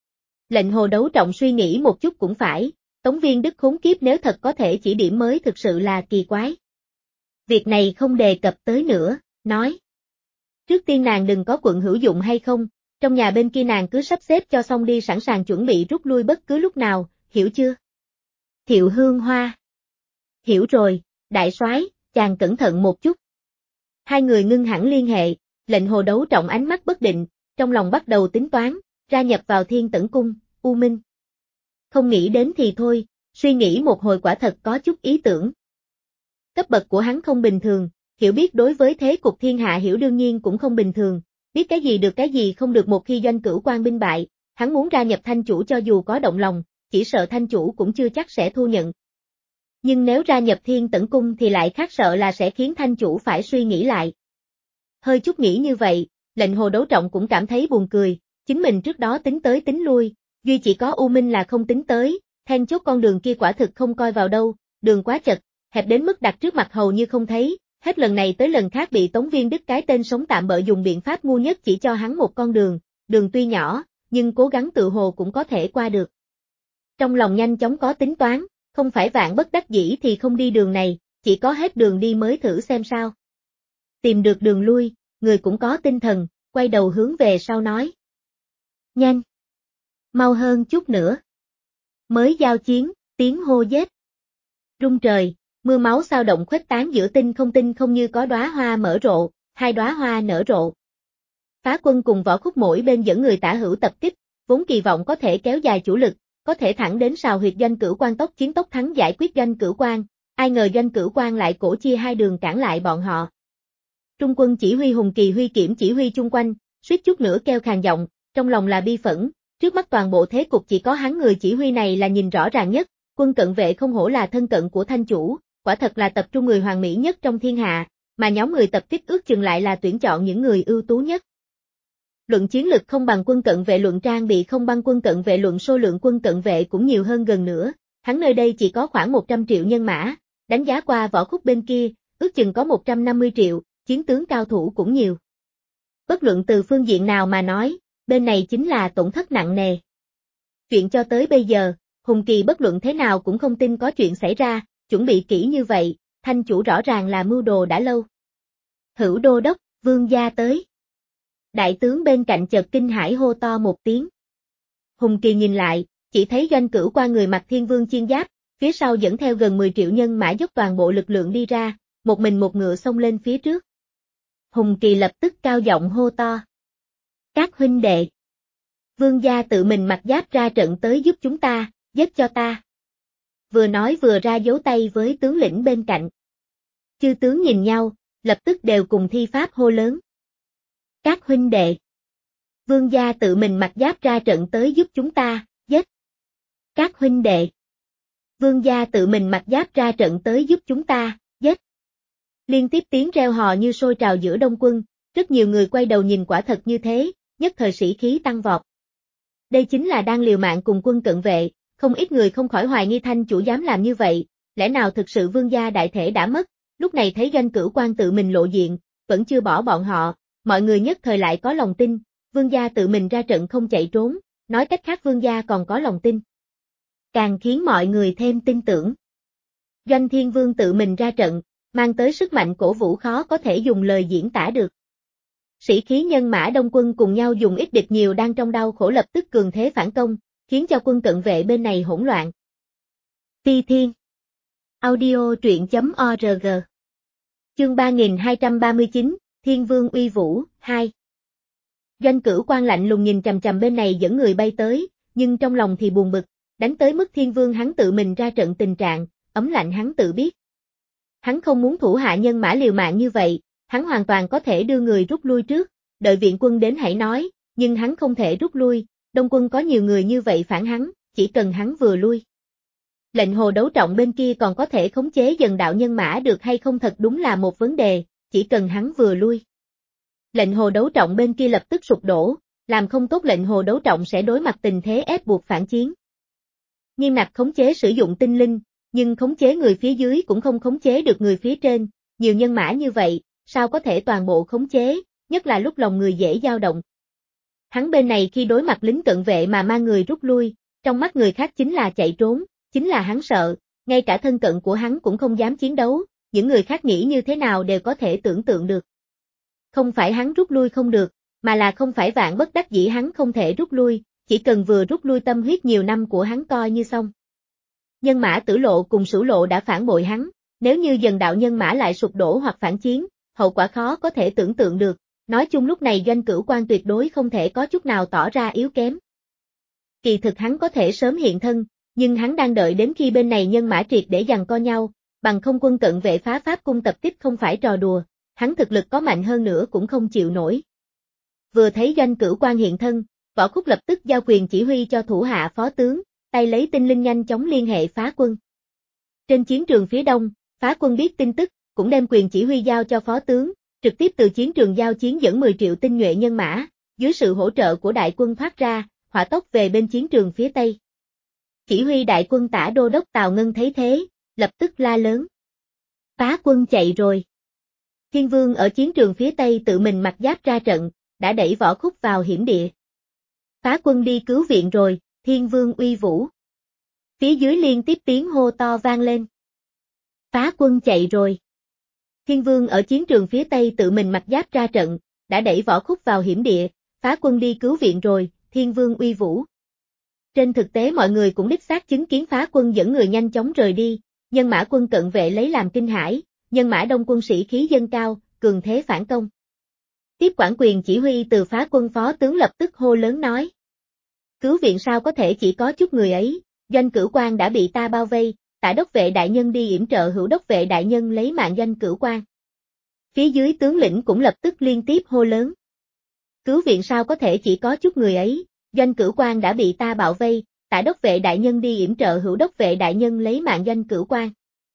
Lệnh Hồ Đấu Trọng suy nghĩ một chút cũng phải, Tống Viên Đức khốn kiếp nếu thật có thể chỉ điểm mới thực sự là kỳ quái. Việc này không đề cập tới nữa, nói. Trước tiên nàng đừng có quận hữu dụng hay không, trong nhà bên kia nàng cứ sắp xếp cho xong đi sẵn sàng chuẩn bị rút lui bất cứ lúc nào, hiểu chưa? Thiệu Hương Hoa. Hiểu rồi, đại soái, chàng cẩn thận một chút. Hai người ngưng hẳn liên hệ, Lệnh Hồ Đấu Trọng ánh mắt bất định, trong lòng bắt đầu tính toán, gia nhập vào Thiên Tẩn Cung, U Minh. Không nghĩ đến thì thôi, suy nghĩ một hồi quả thật có chút ý tưởng. Cấp bậc của hắn không bình thường, hiểu biết đối với thế cục thiên hạ hiểu đương nhiên cũng không bình thường, biết cái gì được cái gì không được. Một khi Doanh Cửu quan binh bại, hắn muốn gia nhập Thanh Chủ cho dù có động lòng, chỉ sợ Thanh Chủ cũng chưa chắc sẽ thu nhận. Nhưng nếu gia nhập Thiên Tẩn Cung thì lại khác, sợ là sẽ khiến Thanh Chủ phải suy nghĩ lại. Hơi chút nghĩ như vậy, Lệnh Hồ Đấu Trọng cũng cảm thấy buồn cười, chính mình trước đó tính tới tính lui, duy chỉ có U Minh là không tính tới, then chốt con đường kia quả thực không coi vào đâu, đường quá chật, hẹp đến mức đặt trước mặt hầu như không thấy, hết lần này tới lần khác bị Tống Viên Đức cái tên sống tạm bợ dùng biện pháp ngu nhất chỉ cho hắn một con đường, đường tuy nhỏ, nhưng cố gắng tự hồ cũng có thể qua được. Trong lòng nhanh chóng có tính toán, không phải vạn bất đắc dĩ thì không đi đường này, chỉ có hết đường đi mới thử xem sao. Tìm được đường lui, người cũng có tinh thần, quay đầu hướng về sau nói. Nhanh! Mau hơn chút nữa! Mới giao chiến, tiếng hô giết. Rung trời, mưa máu sao động khuếch tán giữa tinh không, tinh không như có đóa hoa mở rộ, hai đóa hoa nở rộ. Phá quân cùng Võ Khúc mỗi bên dẫn người tả hữu tập kích, vốn kỳ vọng có thể kéo dài chủ lực, có thể thẳng đến sào huyệt Doanh Cửu Quan tốc chiến tốc thắng giải quyết Doanh Cửu Quan, ai ngờ Doanh Cửu Quan lại cổ chia hai đường cản lại bọn họ. Trung quân chỉ huy Hùng Kỳ huy kiểm chỉ huy chung quanh, suýt chút nữa kêu khàn giọng, trong lòng là bi phẫn, trước mắt toàn bộ thế cục chỉ có hắn người chỉ huy này là nhìn rõ ràng nhất, quân cận vệ không hổ là thân cận của Thanh chủ, quả thật là tập trung người hoàn mỹ nhất trong thiên hạ, mà nhóm người tập kích ước chừng lại là tuyển chọn những người ưu tú nhất. Luận chiến lực không bằng quân cận vệ, luận trang bị không bằng quân cận vệ, luận số lượng quân cận vệ cũng nhiều hơn gần nữa, hắn nơi đây chỉ có khoảng một trăm triệu nhân mã, đánh giá qua Võ Khúc bên kia, ước chừng có một trăm năm mươi triệu, chiến tướng cao thủ cũng nhiều. Bất luận từ phương diện nào mà nói, bên này chính là tổn thất nặng nề. Chuyện cho tới bây giờ, Hùng Kỳ bất luận thế nào cũng không tin có chuyện xảy ra, chuẩn bị kỹ như vậy, Thanh chủ rõ ràng là mưu đồ đã lâu. Hữu đô đốc, Vương gia tới. Đại tướng bên cạnh chợt kinh hãi hô to một tiếng. Hùng Kỳ nhìn lại, chỉ thấy Doanh Cửu Quan người mặc Thiên Vương chiên giáp, phía sau dẫn theo gần mười triệu nhân mã dốc toàn bộ lực lượng đi ra, một mình một ngựa xông lên phía trước. Hùng Kỳ lập tức cao giọng hô to. Các huynh đệ. Vương gia tự mình mặc giáp ra trận tới giúp chúng ta, giết cho ta. Vừa nói vừa ra dấu tay với tướng lĩnh bên cạnh. Chư tướng nhìn nhau, lập tức đều cùng thi pháp hô lớn. Các huynh đệ. Vương gia tự mình mặc giáp ra trận tới giúp chúng ta, giết. Các huynh đệ. Vương gia tự mình mặc giáp ra trận tới giúp chúng ta, giết. Liên tiếp tiếng reo hò như sôi trào giữa đông quân, rất nhiều người quay đầu nhìn, quả thật như thế, nhất thời sĩ khí tăng vọt. Đây chính là đang liều mạng cùng quân cận vệ, không ít người không khỏi hoài nghi Thanh chủ dám làm như vậy, lẽ nào thực sự vương gia đại thể đã mất, lúc này thấy Doanh Cửu Quan tự mình lộ diện, vẫn chưa bỏ bọn họ, mọi người nhất thời lại có lòng tin, vương gia tự mình ra trận không chạy trốn, nói cách khác vương gia còn có lòng tin. Càng khiến mọi người thêm tin tưởng. Doanh Thiên Vương tự mình ra trận, mang tới sức mạnh cổ vũ khó có thể dùng lời diễn tả được. Sĩ khí nhân mã đông quân cùng nhau dùng ít địch nhiều đang trong đau khổ lập tức cường thế phản công, khiến cho quân cận vệ bên này hỗn loạn. Phi Thiên Audio truyện chấm org Chương ba nghìn hai trăm ba mươi chín, Thiên Vương uy vũ, hai. Doanh Cửu Quan lạnh lùng nhìn chằm chằm bên này dẫn người bay tới, nhưng trong lòng thì buồn bực, đánh tới mức Thiên Vương hắn tự mình ra trận tình trạng, ấm lạnh hắn tự biết. Hắn không muốn thủ hạ nhân mã liều mạng như vậy, hắn hoàn toàn có thể đưa người rút lui trước, đợi viện quân đến hãy nói, nhưng hắn không thể rút lui, đông quân có nhiều người như vậy phản hắn, chỉ cần hắn vừa lui. Lệnh hồ đấu trọng bên kia còn có thể khống chế dần đạo nhân mã được hay không thật đúng là một vấn đề, chỉ cần hắn vừa lui. Lệnh hồ đấu trọng bên kia lập tức sụp đổ, làm không tốt lệnh hồ đấu trọng sẽ đối mặt tình thế ép buộc phản chiến. Nghiêm ngặt khống chế sử dụng tinh linh, nhưng khống chế người phía dưới cũng không khống chế được người phía trên, nhiều nhân mã như vậy, sao có thể toàn bộ khống chế, nhất là lúc lòng người dễ dao động. Hắn bên này khi đối mặt lính cận vệ mà mang người rút lui, trong mắt người khác chính là chạy trốn, chính là hắn sợ, ngay cả thân cận của hắn cũng không dám chiến đấu, những người khác nghĩ như thế nào đều có thể tưởng tượng được. Không phải hắn rút lui không được, mà là không phải vạn bất đắc dĩ hắn không thể rút lui, chỉ cần vừa rút lui tâm huyết nhiều năm của hắn coi như xong. Nhân mã Tử Lộ cùng Sửu Lộ đã phản bội hắn, nếu như dần đạo nhân mã lại sụp đổ hoặc phản chiến, hậu quả khó có thể tưởng tượng được, nói chung lúc này Doanh Cửu Quan tuyệt đối không thể có chút nào tỏ ra yếu kém. Kỳ thực hắn có thể sớm hiện thân, nhưng hắn đang đợi đến khi bên này nhân mã triệt để giằng co nhau, bằng không quân cận vệ phá pháp cung tập kích không phải trò đùa, hắn thực lực có mạnh hơn nữa cũng không chịu nổi. Vừa thấy Doanh Cửu Quan hiện thân, Võ Khúc lập tức giao quyền chỉ huy cho thủ hạ phó tướng, tay lấy tinh linh nhanh chóng liên hệ phá quân. Trên chiến trường phía đông, phá quân biết tin tức, cũng đem quyền chỉ huy giao cho phó tướng, trực tiếp từ chiến trường giao chiến dẫn mười triệu tinh nhuệ nhân mã, dưới sự hỗ trợ của đại quân thoát ra, hỏa tốc về bên chiến trường phía tây. Chỉ huy đại quân Tả Đô đốc Tào Ngân thấy thế, lập tức la lớn. Phá quân chạy rồi. Thiên Vương ở chiến trường phía tây tự mình mặc giáp ra trận, đã đẩy Võ Khúc vào hiểm địa. Phá quân đi cứu viện rồi, Thiên Vương uy vũ. Phía dưới liên tiếp tiếng hô to vang lên. Phá quân chạy rồi. Thiên Vương ở chiến trường phía tây tự mình mặc giáp ra trận, đã đẩy Võ Khúc vào hiểm địa, phá quân đi cứu viện rồi, Thiên Vương uy vũ. Trên thực tế mọi người cũng đích xác chứng kiến phá quân dẫn người nhanh chóng rời đi, nhân mã quân cận vệ lấy làm kinh hãi, nhân mã đông quân sĩ khí dâng cao, cường thế phản công. tiếp quản quyền chỉ huy từ phá quân phó tướng lập tức hô lớn nói. Cứu viện sao có thể chỉ có chút người ấy, Doanh Cửu Quan đã bị ta bao vây, Tả đốc vệ đại nhân đi yểm trợ Hữu đốc vệ đại nhân lấy mạng Doanh Cửu Quan. Phía dưới tướng lĩnh cũng lập tức liên tiếp hô lớn. Cứu viện sao có thể chỉ có chút người ấy, Doanh Cửu Quan đã bị ta bao vây, Tả đốc vệ đại nhân đi yểm trợ Hữu đốc vệ đại nhân lấy mạng Doanh Cửu Quan.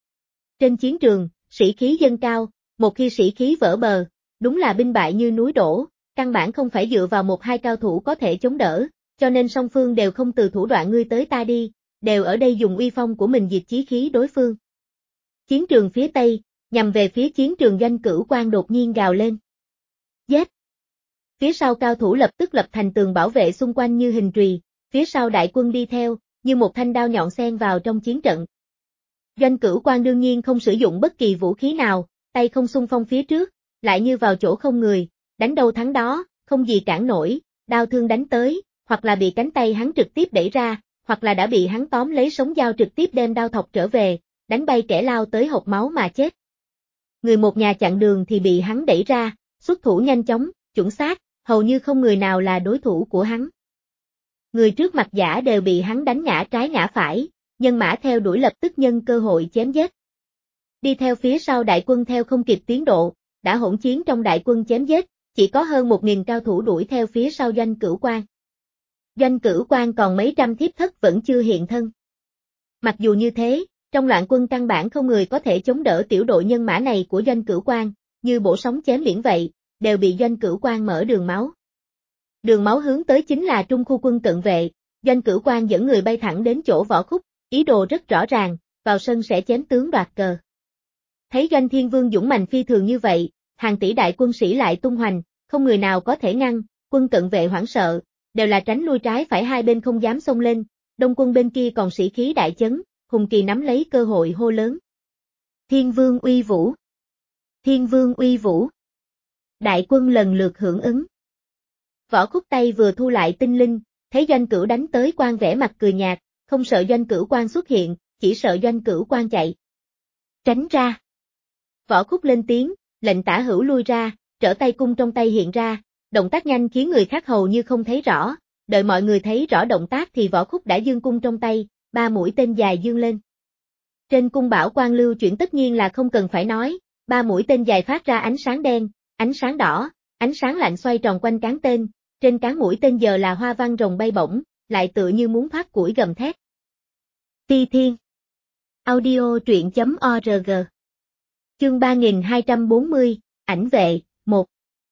Trên chiến trường, sĩ khí dâng cao, một khi sĩ khí vỡ bờ, đúng là binh bại như núi đổ, căn bản không phải dựa vào một hai cao thủ có thể chống đỡ, cho nên song phương đều không từ thủ đoạn ngươi tới ta đi, đều ở đây dùng uy phong của mình diệt chí khí đối phương. Chiến trường phía Tây, nhằm về phía chiến trường Doanh Cửu Quan đột nhiên gào lên. Giết! Phía sau cao thủ lập tức lập thành tường bảo vệ xung quanh như hình trùy, phía sau đại quân đi theo, như một thanh đao nhọn xen vào trong chiến trận. Doanh Cửu Quan đương nhiên không sử dụng bất kỳ vũ khí nào, tay không xung phong phía trước, lại như vào chỗ không người, đánh đâu thắng đó, không gì cản nổi, đao thương đánh tới, hoặc là bị cánh tay hắn trực tiếp đẩy ra, hoặc là đã bị hắn tóm lấy sống dao trực tiếp đem đao thọc trở về, đánh bay kẻ lao tới hộc máu mà chết. Người một nhà chặn đường thì bị hắn đẩy ra, xuất thủ nhanh chóng, chuẩn xác, hầu như không người nào là đối thủ của hắn. Người trước mặt giả đều bị hắn đánh ngã trái ngã phải, nhân mã theo đuổi lập tức nhân cơ hội chém giết. Đi theo phía sau đại quân theo không kịp tiến độ, đã hỗn chiến trong đại quân chém giết, chỉ có hơn một nghìn cao thủ đuổi theo phía sau Doanh Cửu Quan. Doanh Cửu Quan còn mấy trăm thiếp thất vẫn chưa hiện thân. Mặc dù như thế, trong loạn quân căn bản không người có thể chống đỡ tiểu đội nhân mã này của Doanh Cửu Quan, như bổ sóng chém biển vậy, đều bị Doanh Cửu Quan mở đường máu. Đường máu hướng tới chính là trung khu quân cận vệ, Doanh Cửu Quan dẫn người bay thẳng đến chỗ Võ Khúc, ý đồ rất rõ ràng, vào sân sẽ chém tướng đoạt cờ. Thấy Doanh Thiên Vương dũng mạnh phi thường như vậy, hàng tỷ đại quân sĩ lại tung hoành, không người nào có thể ngăn, quân cận vệ hoảng sợ, đều là tránh lui trái phải hai bên không dám xông lên, đông quân bên kia còn sĩ khí đại chấn, Hùng Kỳ nắm lấy cơ hội hô lớn. Thiên Vương uy vũ! Thiên Vương uy vũ! Đại quân lần lượt hưởng ứng. Võ Khúc tay vừa thu lại tinh linh, thấy Doanh Cửu đánh tới quan vẻ mặt cười nhạt, không sợ Doanh Cửu Quan xuất hiện, chỉ sợ Doanh Cửu Quan chạy. Tránh ra! Võ Khúc lên tiếng, lệnh Tả Hữu lui ra, trở tay cung trong tay hiện ra, động tác nhanh khiến người khác hầu như không thấy rõ, đợi mọi người thấy rõ động tác thì Võ Khúc đã giương cung trong tay, ba mũi tên dài dương lên. Trên cung bảo quan lưu chuyển tất nhiên là không cần phải nói, ba mũi tên dài phát ra ánh sáng đen, ánh sáng đỏ, ánh sáng lạnh xoay tròn quanh cán tên, trên cán mũi tên giờ là hoa văn rồng bay bổng, lại tựa như muốn thoát củi gầm thét. Ti Thiên Audio truyện chấm org Chương ba nghìn hai trăm bốn mươi, ảnh vệ, một.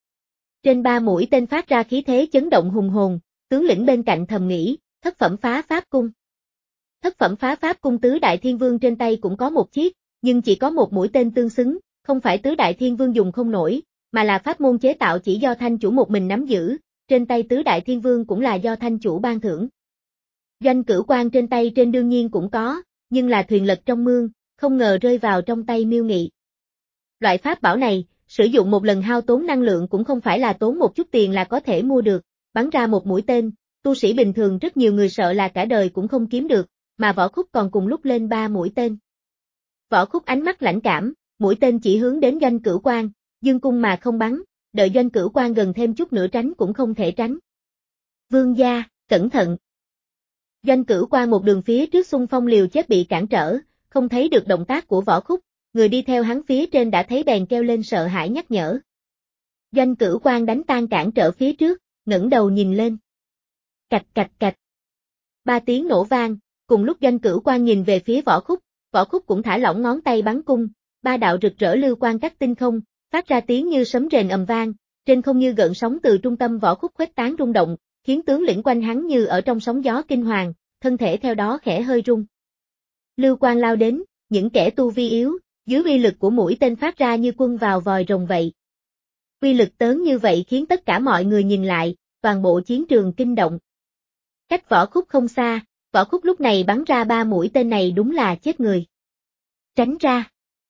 Trên ba mũi tên phát ra khí thế chấn động hùng hồn, tướng lĩnh bên cạnh thầm nghĩ, thất phẩm phá pháp cung. Thất phẩm phá pháp cung tứ đại thiên vương trên tay cũng có một chiếc, nhưng chỉ có một mũi tên tương xứng, không phải tứ đại thiên vương dùng không nổi, mà là pháp môn chế tạo chỉ do thanh chủ một mình nắm giữ, trên tay tứ đại thiên vương cũng là do thanh chủ ban thưởng. Doanh Cửu Quan trên tay trên đương nhiên cũng có, nhưng là thuyền lật trong mương, không ngờ rơi vào trong tay Miêu Nghị. Loại pháp bảo này, sử dụng một lần hao tốn năng lượng cũng không phải là tốn một chút tiền là có thể mua được, bắn ra một mũi tên, tu sĩ bình thường rất nhiều người sợ là cả đời cũng không kiếm được, mà Võ Khúc còn cùng lúc lên ba mũi tên. Võ Khúc ánh mắt lãnh cảm, mũi tên chỉ hướng đến Doanh Cửu Quan, dương cung mà không bắn, đợi Doanh Cửu Quan gần thêm chút nữa tránh cũng không thể tránh. Vương gia, cẩn thận! Doanh Cửu Quan một đường phía trước xung phong liều chết bị cản trở, không thấy được động tác của Võ Khúc, người đi theo hắn phía trên đã thấy bèn kêu lên sợ hãi nhắc nhở. Doanh Cửu Quan đánh tan cản trở phía trước, ngẩng đầu nhìn lên. Cạch cạch cạch. Ba tiếng nổ vang, cùng lúc Doanh Cửu Quan nhìn về phía Võ Khúc, Võ Khúc cũng thả lỏng ngón tay bắn cung, ba đạo rực rỡ lưu quang cắt tinh không, phát ra tiếng như sấm rền ầm vang, trên không như gợn sóng từ trung tâm Võ Khúc khuếch tán rung động, khiến tướng lĩnh quanh hắn như ở trong sóng gió kinh hoàng, thân thể theo đó khẽ hơi rung. Lưu quang lao đến, những kẻ tu vi yếu, dưới uy lực của mũi tên phát ra như quân vào vòi rồng vậy. Uy lực lớn như vậy khiến tất cả mọi người nhìn lại, toàn bộ chiến trường kinh động. Cách Võ Khúc không xa, Võ Khúc lúc này bắn ra ba mũi tên này đúng là chết người. Tránh ra.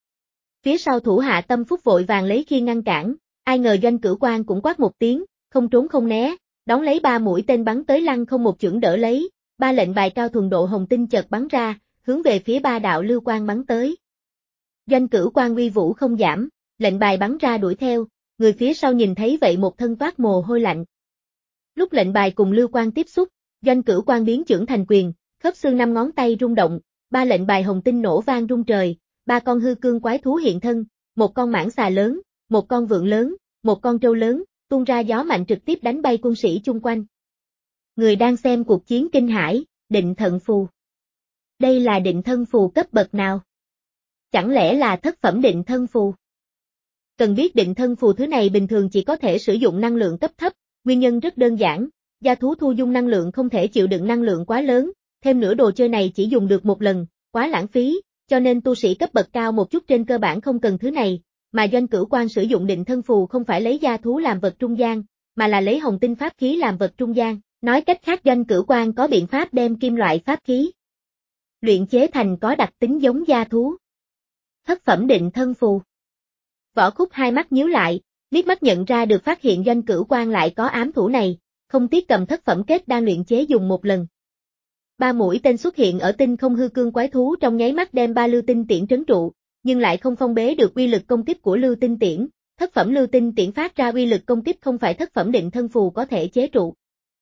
Phía sau thủ hạ Tâm Phúc vội vàng lấy khi ngăn cản, ai ngờ Doanh Cửu Quan cũng quát một tiếng, không trốn không né, đón lấy ba mũi tên bắn tới lăng không một chưởng đỡ lấy, ba lệnh bài cao thuần độ hồng tinh chợt bắn ra, hướng về phía ba đạo lưu quang bắn tới. Doanh Cửu Quan uy vũ không giảm, lệnh bài bắn ra đuổi theo, người phía sau nhìn thấy vậy một thân toát mồ hôi lạnh. Lúc lệnh bài cùng Lưu Quang tiếp xúc, Doanh Cửu Quang biến chưởng thành quyền, khớp xương năm ngón tay rung động, ba lệnh bài hồng tinh nổ vang rung trời, ba con hư cương quái thú hiện thân, một con mãng xà lớn, một con vượn lớn, một con trâu lớn, tuôn ra gió mạnh trực tiếp đánh bay quân sĩ chung quanh. Người đang xem cuộc chiến kinh hãi, định thận phù. Đây là định thân phù cấp bậc nào? Chẳng lẽ là thất phẩm định thân phù? Cần biết định thân phù thứ này bình thường chỉ có thể sử dụng năng lượng cấp thấp, nguyên nhân rất đơn giản, gia thú thu dung năng lượng không thể chịu đựng năng lượng quá lớn, thêm nữa đồ chơi này chỉ dùng được một lần, quá lãng phí, cho nên tu sĩ cấp bậc cao một chút trên cơ bản không cần thứ này, mà Doanh Cửu Quang sử dụng định thân phù không phải lấy gia thú làm vật trung gian, mà là lấy hồng tinh pháp khí làm vật trung gian, nói cách khác Doanh Cửu Quang có biện pháp đem kim loại pháp khí luyện chế thành có đặc tính giống gia thú. Thất phẩm định thân phù. Võ Khúc hai mắt nhíu lại, liếc mắt nhận ra được phát hiện Doanh Cửu Quang lại có ám thủ này, không tiếc cầm thất phẩm kết đang luyện chế dùng một lần. Ba mũi tên xuất hiện ở tinh không hư cương quái thú trong nháy mắt đem ba lưu tinh tiễn trấn trụ, nhưng lại không phong bế được uy lực công kích của lưu tinh tiễn, thất phẩm lưu tinh tiễn phát ra uy lực công kích không phải thất phẩm định thân phù có thể chế trụ.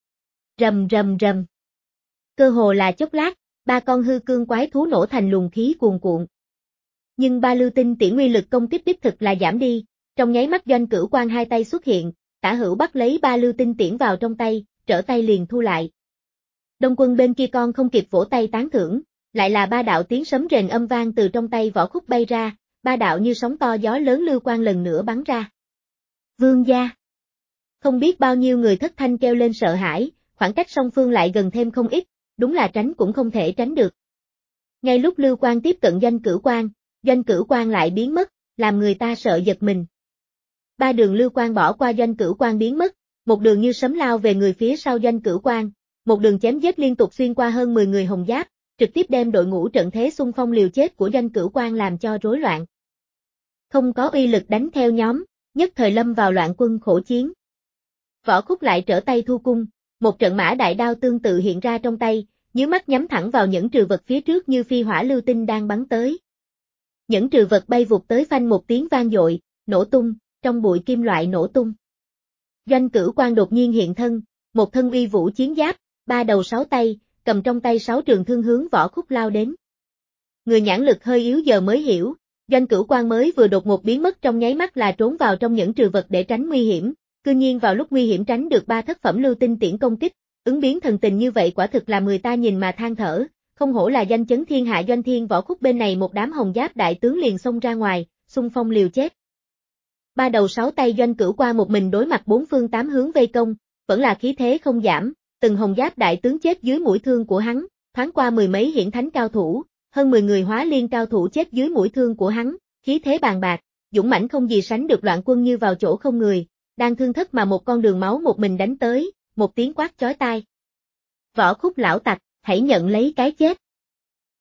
Rầm rầm rầm. Cơ hồ là chốc lát, ba con hư cương quái thú nổ thành luồng khí cuồn cuộn. Nhưng ba lưu tinh tiễn uy lực công kích đích thực là giảm đi, trong nháy mắt Doanh Cửu Quang hai tay xuất hiện, tả hữu bắt lấy ba lưu tinh tiễn vào trong tay, trở tay liền thu lại. Đông Quân bên kia con không kịp vỗ tay tán thưởng, lại là ba đạo tiếng sấm rền âm vang từ trong tay Võ Khúc bay ra, ba đạo như sóng to gió lớn lưu quang lần nữa bắn ra. Vương gia. Không biết bao nhiêu người thất thanh kêu lên sợ hãi, khoảng cách song phương lại gần thêm không ít, đúng là tránh cũng không thể tránh được. Ngay lúc lưu quang tiếp cận Doanh Cửu Quang, Doanh Cửu Quang lại biến mất, làm người ta sợ giật mình. Ba đường lưu quang bỏ qua Doanh Cửu Quang biến mất, một đường như sấm lao về người phía sau Doanh Cửu Quang, một đường chém giết liên tục xuyên qua hơn mười người hồng giáp, trực tiếp đem đội ngũ trận thế xung phong liều chết của Doanh Cửu Quang làm cho rối loạn. Không có uy lực đánh theo nhóm, nhất thời lâm vào loạn quân khổ chiến. Võ Khúc lại trở tay thu cung, một trận mã đại đao tương tự hiện ra trong tay, nhíu mắt nhắm thẳng vào những trừ vật phía trước như phi hỏa lưu tinh đang bắn tới. Những trừ vật bay vụt tới phanh một tiếng vang dội, nổ tung, trong bụi kim loại nổ tung. Doanh Cửu Quang đột nhiên hiện thân, một thân uy vũ chiến giáp, ba đầu sáu tay, cầm trong tay sáu trường thương hướng Võ Khúc lao đến. Người nhãn lực hơi yếu giờ mới hiểu, Doanh Cửu Quang mới vừa đột ngột biến mất trong nháy mắt là trốn vào trong những trừ vật để tránh nguy hiểm, cư nhiên vào lúc nguy hiểm tránh được ba thất phẩm lưu tinh tiễn công kích, ứng biến thần tình như vậy quả thực làm người ta nhìn mà than thở, không hổ là danh chấn thiên hạ Doanh Thiên. Võ Khúc bên này một đám hồng giáp đại tướng liền xông ra ngoài, xung phong liều chết. Ba đầu sáu tay Doanh Cửu Quang một mình đối mặt bốn phương tám hướng vây công, vẫn là khí thế không giảm, từng hồng giáp đại tướng chết dưới mũi thương của hắn, thoáng qua mười mấy hiển thánh cao thủ, hơn mười người hóa liên cao thủ chết dưới mũi thương của hắn, khí thế bàn bạc, dũng mãnh không gì sánh được loạn quân như vào chỗ không người, đang thương thất mà một con đường máu một mình đánh tới, một tiếng quát chói tai. Võ Khúc lão tặc, hãy nhận lấy cái chết.